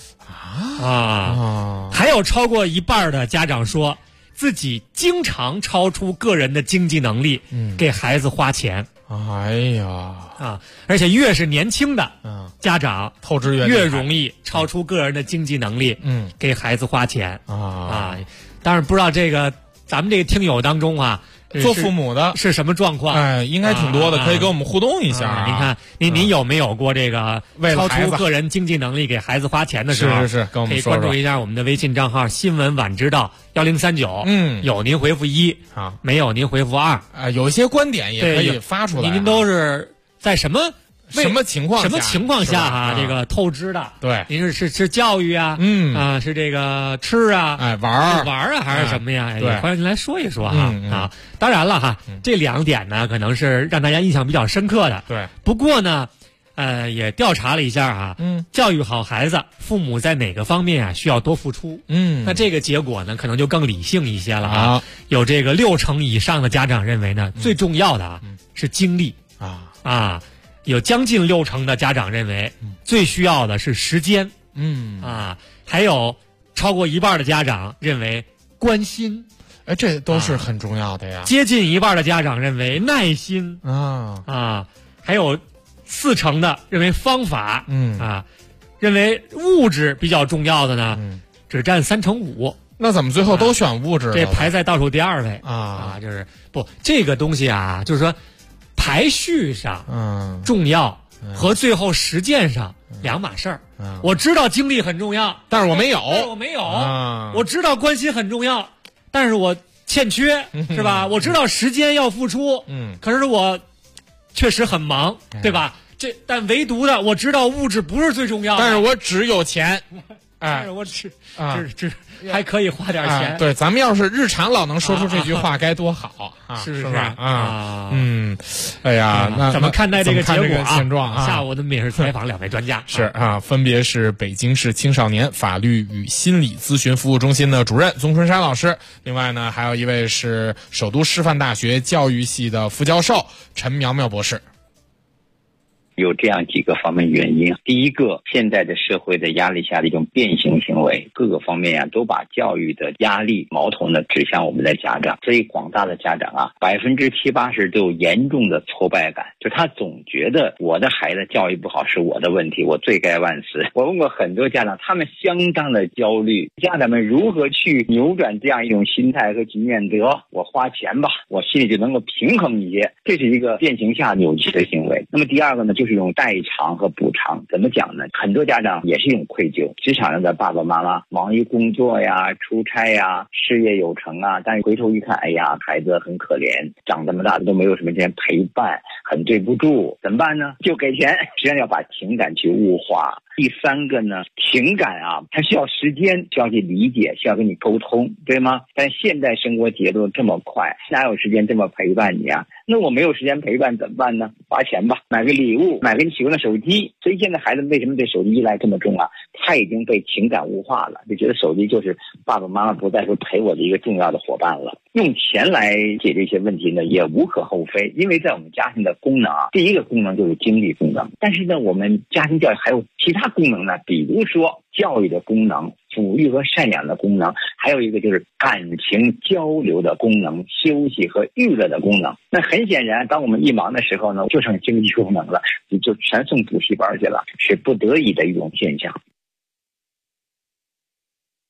还有超过一半的家长说自己经常超出个人的经济能力给孩子花钱。 哎呀而且越是年轻的家长透支越容易超出个人的经济能力给孩子花钱当然不知道这个咱们这个听友当中做父母的是什么状况？ 哎，应该挺多的，可以跟我们互动一下。 您看，您有没有过这个超出个人经济能力给孩子花钱的时候？ 是，跟我们说说。 可以关注一下我们的微信账号“新闻晚知道1039”。有您回复1，没有您回复2。 有一些观点也可以发出来。 您都是在什么情况下这个透支的？ 对， 您是教育啊，是这个吃啊，玩啊，还是什么呀？ 对， 欢迎您来说一说当然了这2点呢，可能是让大家印象比较深刻的。 对， 不过呢，也调查了一下教育好孩子，父母在哪个方面需要多付出？那这个结果呢，可能就更理性一些了有这个60%以上的家长认为呢，最重要的是精力有将近60%的家长认为最需要的是时间，还有超过一半的家长认为关心， 这都是很重要的呀。 接近一半的家长认为耐心，还有40%的认为方法，认为物质比较重要的呢，只占3%-5%。 那怎么最后都选物质了？ 这排在倒数第2位就是这个东西就是说。排序上重要和最后实践上两码事儿。我知道精力很重要， 但是我没有。 我知道关心很重要，但是我欠缺，是吧？我知道时间要付出，可是我确实很忙，对吧？但唯独的我知道物质不是最重要的， 但是我只有钱。 但是我只还可以花点钱。 对，咱们要是日常老能说出这句话，该多好是不是哎呀，那怎么看待这个结果现状下午我们也是采访2位专家， 是分别是北京市青少年法律与心理咨询服务中心的主任宗春山老师，另外呢，还有一位是首都师范大学教育系的副教授陈苗苗博士。 有这样几个方面原因。第一个，现在的社会的压力下的一种变形行为，各个方面都把教育的压力矛头呢指向我们的家长，所以广大的家长70%-80%都有严重的挫败感，就他总觉得我的孩子教育不好是我的问题，我罪该万死。我问过很多家长，他们相当的焦虑，家长们如何去扭转这样一种心态和局面？我花钱吧，我心里就能够平衡一些，这是一个变形下扭曲的行为。那么第二个呢，就是一种代偿和补偿。怎么讲呢？很多家长也是一种愧疚，职场上的爸爸妈妈忙于工作呀、出差呀、事业有成但是回头一看，哎呀，孩子很可怜，长这么大都没有什么钱陪伴，很对不住，怎么办呢？就给钱。实际上要把情感去物化。第三个呢，情感它需要时间，需要去理解，需要跟你沟通，对吗？但现在生活节奏这么快，哪有时间这么陪伴你啊？那我没有时间陪伴怎么办呢？花钱吧，买个礼物，买个你喜欢的手机。所以现在孩子为什么对手机依赖这么重他已经被情感物化了，就觉得手机就是爸爸妈妈不再是陪我的一个重要的伙伴了。用钱来解决一些问题呢，也无可厚非，因为在我们家庭的功能第一个功能就是精力功能，但是呢，我们家庭教育还有其他功能呢，比如说教育的功能、抚育和赡养的功能，还有一个就是感情交流的功能、休息和娱乐的功能。那很显然，当我们一忙的时候呢，就剩经济功能了，就全送补习班去了，是不得已的一种现象。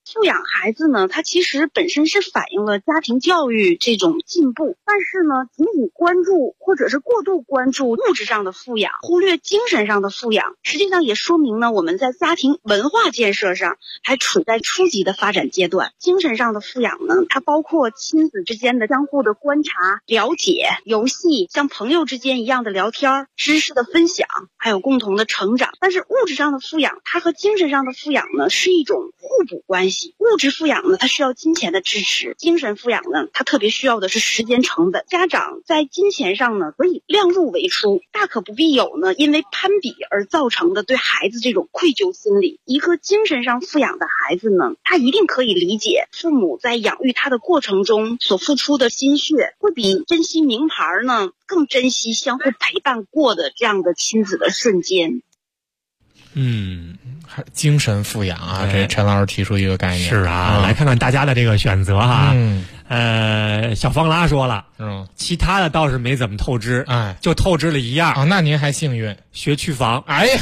富养孩子呢，它其实本身是反映了家庭教育这种进步，但是呢，仅仅关注或者是过度关注物质上的富养，忽略精神上的富养，实际上也说明呢，我们在家庭文化建设上还处在初级的发展阶段。精神上的富养呢，它包括亲子之间的相互的观察、了解、游戏，像朋友之间一样的聊天、知识的分享，还有共同的成长。但是物质上的富养，它和精神上的富养呢，是一种互补关系。物质富养呢，它需要金钱的支持；精神富养呢，它特别需要的是时间成本。家长在金钱上呢，可以量入为出，大可不必有呢因为攀比而造成的对孩子这种愧疚心理。一个精神上富养的孩子呢，他一定可以理解父母在养育他的过程中所付出的心血，会比珍惜名牌呢更珍惜相互陪伴过的这样的亲子的瞬间。 精神富养啊，这陈老师提出一个概念。 是啊，来看看大家的这个选择哈。小方拉说了，其他的倒是没怎么透支，就透支了一样啊。那您还幸运， 学区房。 哎呀，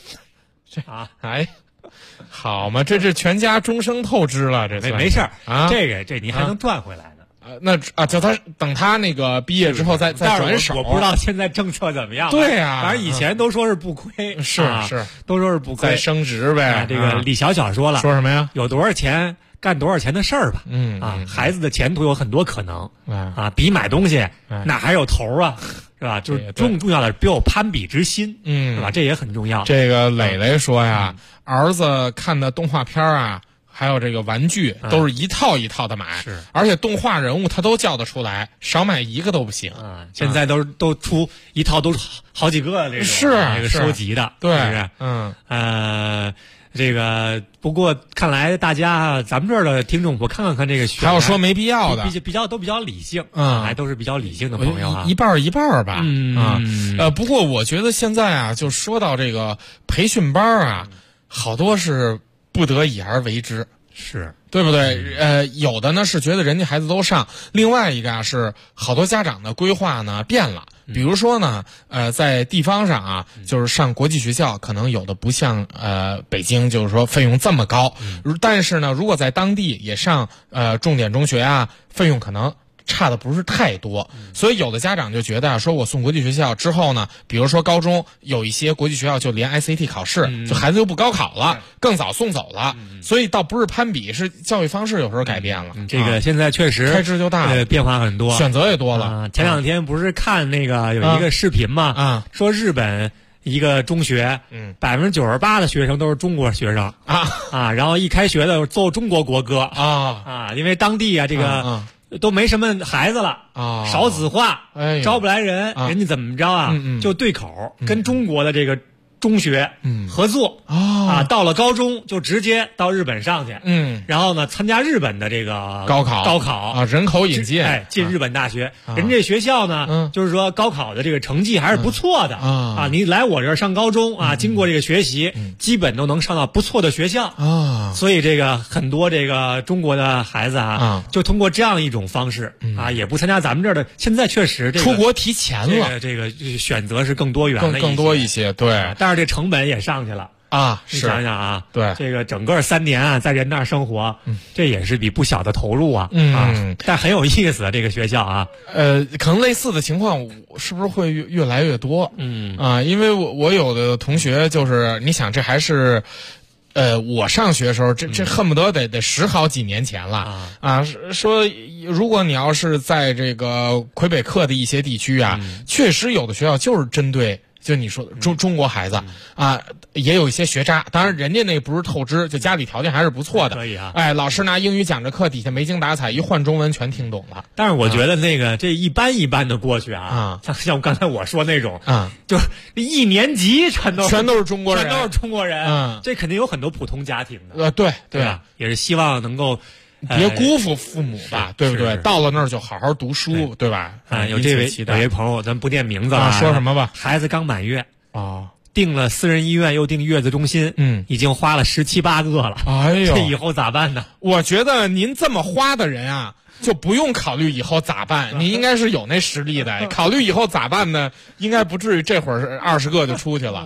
好嘛，这全家终生透支了，这没事啊， 这你还能赚回来呢。 就等他那个毕业之后再转手。 我不知道现在政策怎么样。 对呀， 反正以前都说是不亏， 是， 都说是不亏， 再升值呗。 这个李小小说了， 说什么呀？ 有多少钱干多少钱的事儿吧。孩子的前途有很多可能比买东西哪还有头啊？是吧？就是重要的别有攀比之心，是吧？这也很重要。 这个磊磊说呀，儿子看的动画片啊。还有这个玩具都是一套一套的买，而且动画人物他都叫得出来，少买一个都不行。 现在都出一套都好几个这种这个收集的， 对， 是不是？这个不过看来大家咱们这儿的听众，我看这个还有说没必要的， 都比较理性，还都是比较理性的朋友啊， 一半一半吧。不过我觉得现在啊，就说到这个培训班啊，好多是不得已而为之， 是对不对？有的呢是觉得人家孩子都上，另外一个啊是好多家长的规划呢变了。比如说呢，在地方上啊，就是上国际学校，可能有的不像北京，就是说费用这么高。但是呢，如果在当地也上重点中学啊，费用可能差的不是太多，所以有的家长就觉得说我送国际学校之后呢，比如说高中有一些国际学校就连 ICT 考试，就孩子就不高考了，更早送走了，所以倒不是攀比，是教育方式有时候改变了。 这个现在确实开支就大了， 变化很多， 选择也多了。 前两天不是看那个有一个视频嘛，说日本一个中学，98%的学生都是中国学生然后一开学的奏中国国歌因为当地这个都没什么孩子了少子化，招不来人，人家怎么着就对口，跟中国的这个中学合作到了高中就直接到日本上去，然后呢参加日本的这个高考人口引进， 进日本大学。人这学校呢，就是说高考的这个成绩还是不错的你来我这儿上高中经过这个学习，基本都能上到不错的学校所以这个很多这个中国的孩子就通过这样一种方式也不参加咱们这儿的。现在确实出国提前了， 这个选择是更多元的， 更多一些，对。 但是这成本也上去了你想想对， 这个整个3年在人那儿生活，这也是笔不小的投入但很有意思这个学校可能类似的情况是不是会越来越多？因为我有的同学就是你想这还是。我上学的时候，这恨不得得10好几年前了说如果你要是在这个魁北克的一些地区确实有的学校就是针对。就你说的中国孩子也有一些学渣，当然人家那不是透支，就家里条件还是不错的， 可以老师拿英语讲着课，底下没精打采，一换中文全听懂了。 但是我觉得那个这一般的过去像刚才我说那种就是1年级全都是中国人， 全都是中国人，这肯定有很多普通家庭的， 对也是希望能够。 别辜负父母吧，对不对？到了那儿就好好读书，对吧？ 有这位朋友，咱不念名字了， 说什么吧？ 孩子刚满月订了私人医院，又订月子中心，已经花了17、18个了。 哎呦， 这以后咋办呢？ 我觉得您这么花的人就不用考虑以后咋办，你应该是有那实力的。考虑以后咋办呢？应该不至于这会儿20个就出去了。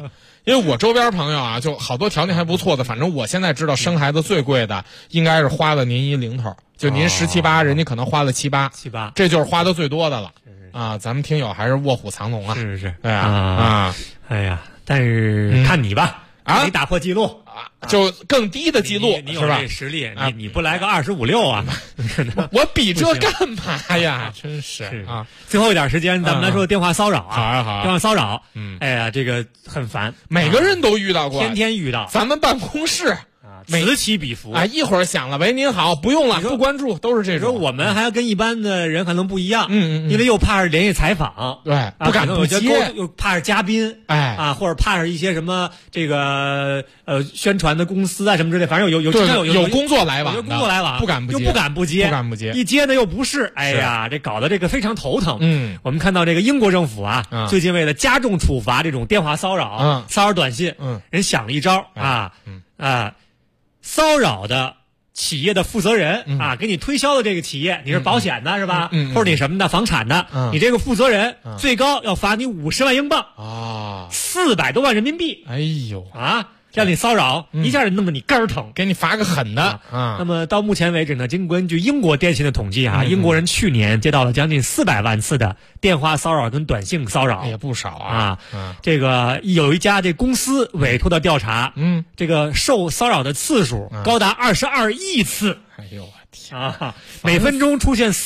因为我周边朋友啊，就好多条件还不错的，反正我现在知道生孩子最贵的应该是花了您一零头，就您17、8，人家可能花了7、8，这就是花的最多的了。啊，咱们听友还是卧虎藏龙啊！ 是， 对啊， 哎呀，但是看你吧，你打破记录啊，就更低的记录， 你有这实力，你不来个25、6啊？ 我比这干嘛呀？真是啊！ 最后一点时间，咱们来说电话骚扰啊， 好， 电话骚扰，哎呀，这个很烦， 每个人都遇到过， 天天遇到， 咱们办公室。 此起彼伏啊！一会儿响了，喂，您好，不用了，不关注，都是这种。 说我们还要跟一般的人可能不一样，因为又怕是联系采访， 对，不敢不接， 又怕是嘉宾，或者怕是一些什么这个宣传的公司啊什么之类，反正有工作来往，不敢不接， 又不敢不接，一接呢又不是，哎呀，这搞得这个非常头疼。我们看到这个英国政府啊，最近为了加重处罚这种电话骚扰、骚扰短信，人想了一招骚扰的企业的负责人给你推销的这个企业，你是保险的是吧？或者你什么的房产的，你这个负责人最高要罚你50万英镑，400多万人民币。 哎呦让你骚扰，一下就弄得你肝儿疼， 给你罚个狠的啊！ 那么到目前为止呢，根据英国电信的统计英国人去年接到了将近400万次的电话骚扰跟短信骚扰， 也不少啊。 这个有一家这公司委托的调查，这个受骚扰的次数高达22亿次。 哎呦我天每分钟出现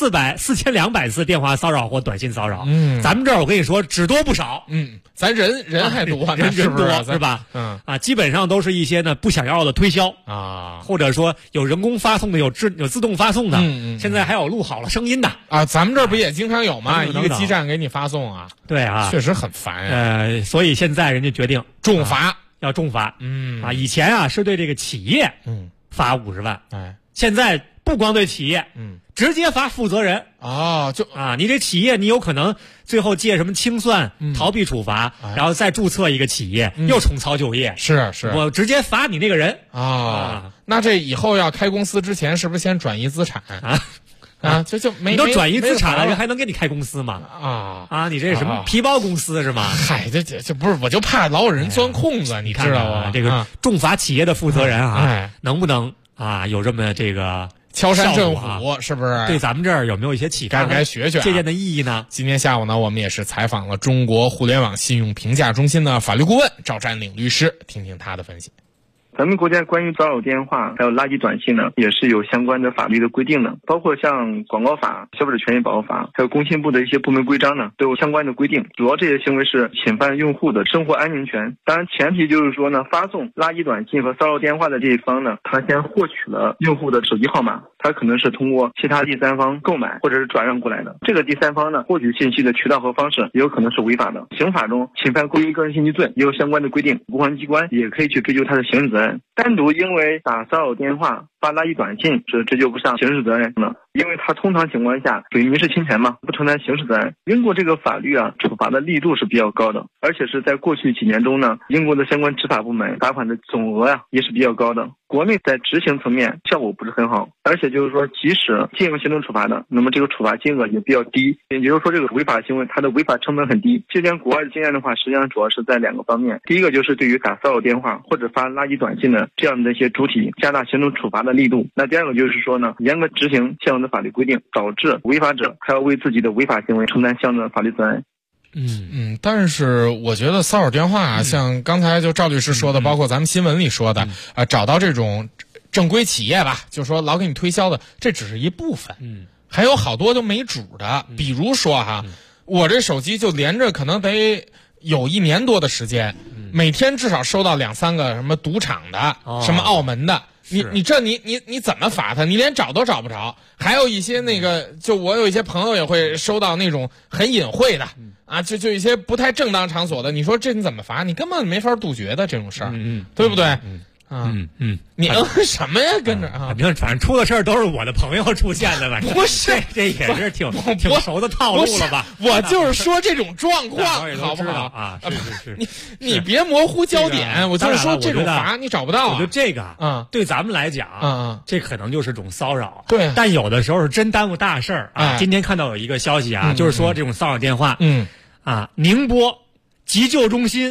4200次电话骚扰或短信骚扰。咱们这儿我跟你说，只多不少。 咱人还多， 人多是吧？基本上都是一些呢不想要的推销啊， 或者说有人工发送的，有自动发送的。现在还有录好了声音的啊。咱们这儿不也经常有吗？一个基站给你发送啊。 对啊， 确实很烦所以现在人家决定重罚， 要重罚。以前是对这个企业罚50万，现在不光对企业，直接罚负责人。你这企业你有可能最后借什么清算、逃避处罚，然后再注册一个企业，又重操旧业。 是， 我直接罚你那个人那这以后要开公司之前，是不是先转移资产就没你都转移资产了，人还能给你开公司吗？你这是什么皮包公司是吗？ 嗨，这不是，我就怕老有人钻空子，你知道吗？ 这个重罚企业的负责人能不能有这么这个敲山震虎，是不是？ 对咱们这儿有没有一些启发？ 该学借鉴的意义呢？ 今天下午呢，我们也是采访了中国互联网信用评价中心的法律顾问赵占领律师，听听他的分析。 咱们国家关于骚扰电话还有垃圾短信呢，也是有相关的法律的规定的，包括像广告法、消费者权益保护法，还有工信部的一些部门规章呢，都有相关的规定。主要这些行为是侵犯用户的生活安全权。当然前提就是说呢，发送垃圾短信和骚扰电话的这一方呢，他先获取了用户的手机号码，他可能是通过其他第三方购买或者是转让过来的。这个第三方呢，获取信息的渠道和方式也有可能是违法的。刑法中侵犯故意个人信息罪也有相关的规定，公安机关也可以去追究他的刑事责任。单独因为打骚扰电话、发垃圾短信是追究不上刑事责任的，因为他通常情况下属于民事侵权嘛，不承担刑事责任。英国这个法律处罚的力度是比较高的，而且是在过去几年中呢，英国的相关执法部门罚款的总额也是比较高的。国内在执行层面效果不是很好，而且就是说，即使进行行政处罚的，那么这个处罚金额也比较低，也就是说，这个违法行为它的违法成本很低。借鉴国外的经验的话，实际上主要是在2个方面。第一个就是对于打骚扰电话或者发垃圾短信的这样的一些主体，加大行政处罚的力度。那第二个就是说呢，严格执行相应的法律规定，导致违法者还要为自己的违法行为承担相应的法律责任。 但是我觉得骚扰电话像刚才就赵律师说的，包括咱们新闻里说的找到这种正规企业吧，就说老给你推销的，这只是一部分，还有好多就没主的。比如说我这手机就连着可能得有1年多的时间，每天至少收到2、3个什么赌场的、什么澳门的，你怎么罚他？你连找都找不着。还有一些那个，就我有一些朋友也会收到那种很隐晦的就一些不太正当场所的，你说这你怎么罚？你根本没法杜绝的这种事儿，对不对？你什么呀？跟着反正出的事儿都是我的朋友出现的吧？ 不是， 这也是挺熟的套路了吧？ 我就是说这种状况，好不好是你别模糊焦点。我就是说这种罚你找不到。 我觉得这个对咱们来讲这可能就是种骚扰。 对， 但有的时候是真耽误大事儿今天看到有一个消息就是说这种骚扰电话，宁波急救中心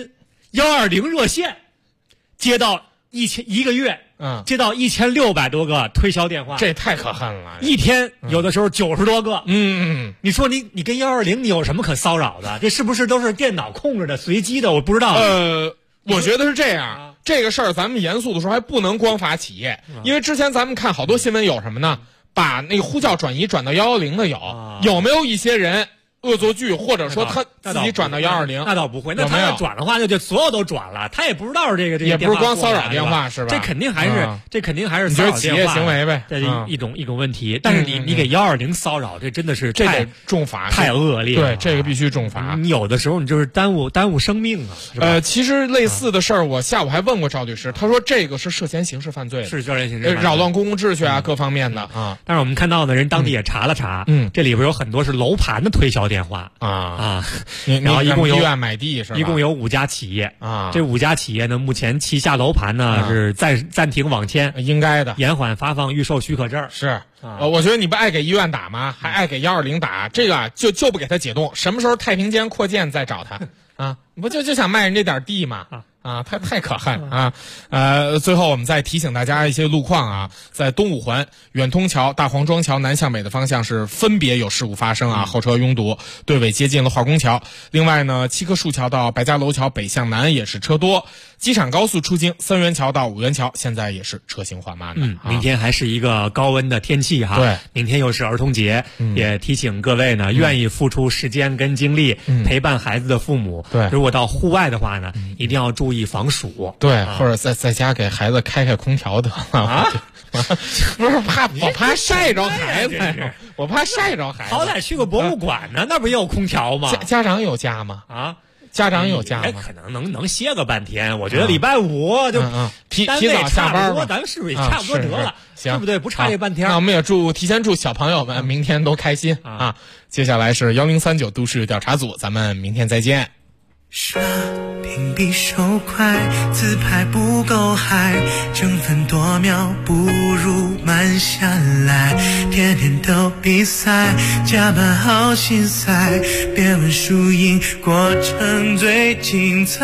120热线接到一个月，接到1600多个推销电话， 这太可恨了。 一天有的时候90多个，你说你跟120你有什么可骚扰的？这是不是都是电脑控制的、随机的？我不知道。 我觉得是这样，这个事儿咱们严肃的说还不能光罚企业，因为之前咱们看好多新闻有什么呢？把那个呼叫转移转到110的有没有一些人恶作剧，或者说他自己转到120？ 那倒不会，那他要转的话，就所有都转了，他也不知道这个也不是光骚扰电话是吧？ 这肯定还是骚扰企业行为呗， 这一种问题。但是你给120骚扰，这真的是这得重罚， 太恶劣了。 对，这个必须重罚。 你有的时候你就是耽误生命啊。 其实类似的事儿，我下午还问过赵律师，他说这个是涉嫌刑事犯罪， 是涉嫌刑事犯罪， 扰乱公共秩序啊，各方面的啊。 但是我们看到呢，人当地也查了查，这里边有很多是楼盘的推销电话然后一共有医院买地是吧？ 一共有5家企业啊， 这5家企业呢，目前旗下楼盘呢是暂停网签， 应该的， 延缓发放预售许可证。 是我觉得你不爱给医院打吗？还爱给120打，这个就不给他解冻，什么时候太平间扩建再找他啊？不就想卖人这点地吗？太可恨啊！最后我们再提醒大家一些路况啊，在东五环远通桥、大黄庄桥南向北的方向是分别有事故发生啊，后车拥堵，队尾接近了化工桥。另外呢，七棵树桥到白家楼桥北向南也是车多。机场高速出京三元桥到五元桥现在也是车行缓慢的。 明天还是一个高温的天气哈。 对， 明天又是儿童节，也提醒各位呢，愿意付出时间跟精力陪伴孩子的父母， 对， 如果到户外的话呢，一定要注意防暑。 对，或者在家给孩子开空调得了。不是我怕晒着孩子，我怕晒着孩子。 好歹去个博物馆呢，那不也有空调吗？ 家长有假吗？家长有假吗？ 可能能歇个半天。我觉得礼拜5就提早下班吧， 咱们是不是也差不多得了？ 行， 对不对？不差这半天。 那我们也提前祝小朋友们明天都开心啊！接下来是1039都市调查组，咱们明天再见。 刷屏比手快，自拍不够嗨，争分夺秒不如慢下来，天天都比赛，加班好心塞，别问输赢，过程最精彩。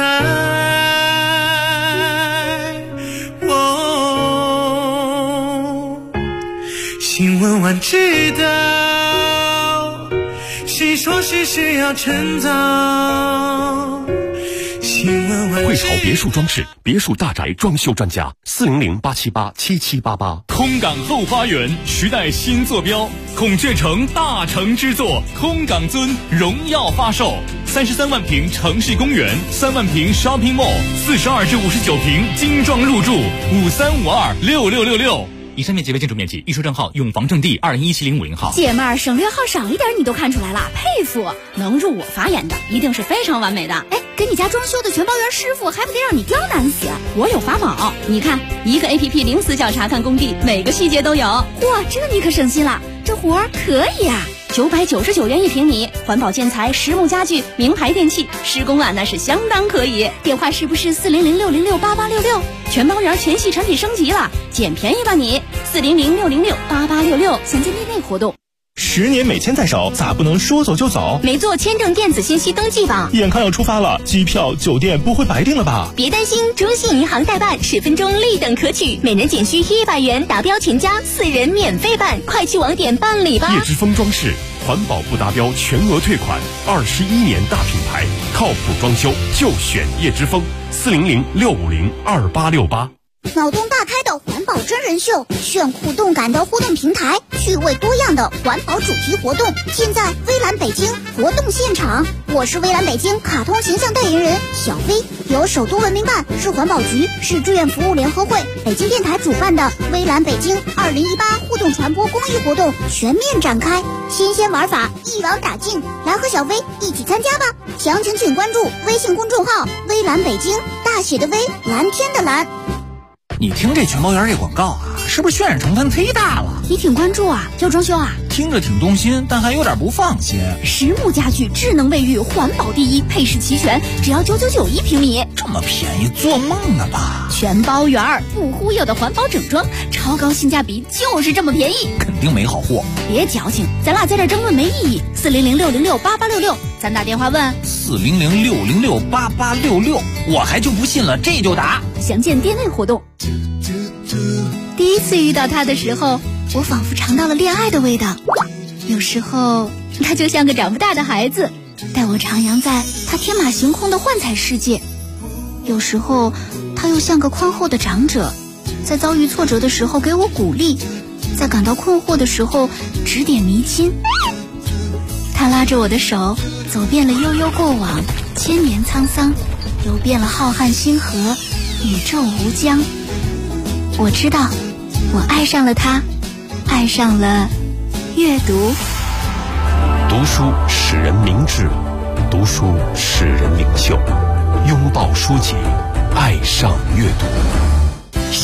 新闻晚知道，谁说谁需要趁早？ 汇潮别墅装饰，别墅大宅装修专家，400-878-7788。空港后花园，时代新坐标，孔雀城大成之作，空港尊荣耀发售，33万平城市公园，3万平 shopping mall，42至59平精装入住，53526666。 以上面积为建筑面积，预售账号永房正地2017050号。 姐妹儿，省略号少一点你都看出来了，佩服！能入我法眼的，一定是非常完美的。哎，给你家装修的全包员师傅，还不得让你刁难死？我有法宝，你看，一个 APP 零死角查看工地，每个细节都有。嚯，这你可省心了，这活儿可以啊！999元1平米，环保建材、实木家具、名牌电器，施工啊那是相当可以。电话是不是400-606-8866？全包圆全系产品升级了，捡便宜吧你！400-606-8866，详见店内活动。 10年美签在手，咋不能说走就走？ 没做签证电子信息登记吧？ 眼看要出发了，机票、酒店不会白订了吧？ 别担心，中信银行代办10分钟立等可取，每人仅需100元，达标全家4人免费办，快去网点办理吧。 叶之峰装饰，环保不达标全额退款，21年大品牌，靠谱装修就选叶之峰，400-650-2868。 脑洞大开的环保真人秀，炫酷动感的互动平台，趣味多样的环保主题活动，现在微蓝北京活动现场。我是微蓝北京卡通形象代言人小薇，由首都文明办、市环保局、市志愿服务联合会、北京电台主办的微蓝北京2018互动传播公益活动全面展开，新鲜玩法一网打尽，来和小薇一起参加吧！详情请关注微信公众号微蓝北京，大写的微，蓝天的蓝。 你听这全包园这广告啊，是不是渲染成分忒大了？ 你挺关注啊，要装修啊？ 听着挺动心，但还有点不放心。 实木家具，智能卫浴，环保第一，配饰齐全，只要9991平米， 这么便宜，做梦呢吧？ 全包园不忽悠的环保整装，超高性价比，就是这么便宜， 肯定没好货。 别矫情，咱俩在这争论没意义。400-606-8866， 咱打电话问 400-606-8866，我还就不信了，这就打。 详见店内活动。第一次遇到他的时候，我仿佛尝到了恋爱的味道。有时候他就像个长不大的孩子，带我徜徉在他天马行空的幻彩世界。有时候他又像个宽厚的长者，在遭遇挫折的时候给我鼓励，在感到困惑的时候指点迷津。他拉着我的手，走遍了悠悠过往，千年沧桑，游遍了浩瀚星河，宇宙无疆。我知道，我爱上了他，爱上了阅读。 读书使人明智，读书使人领袖，拥抱书籍，爱上阅读。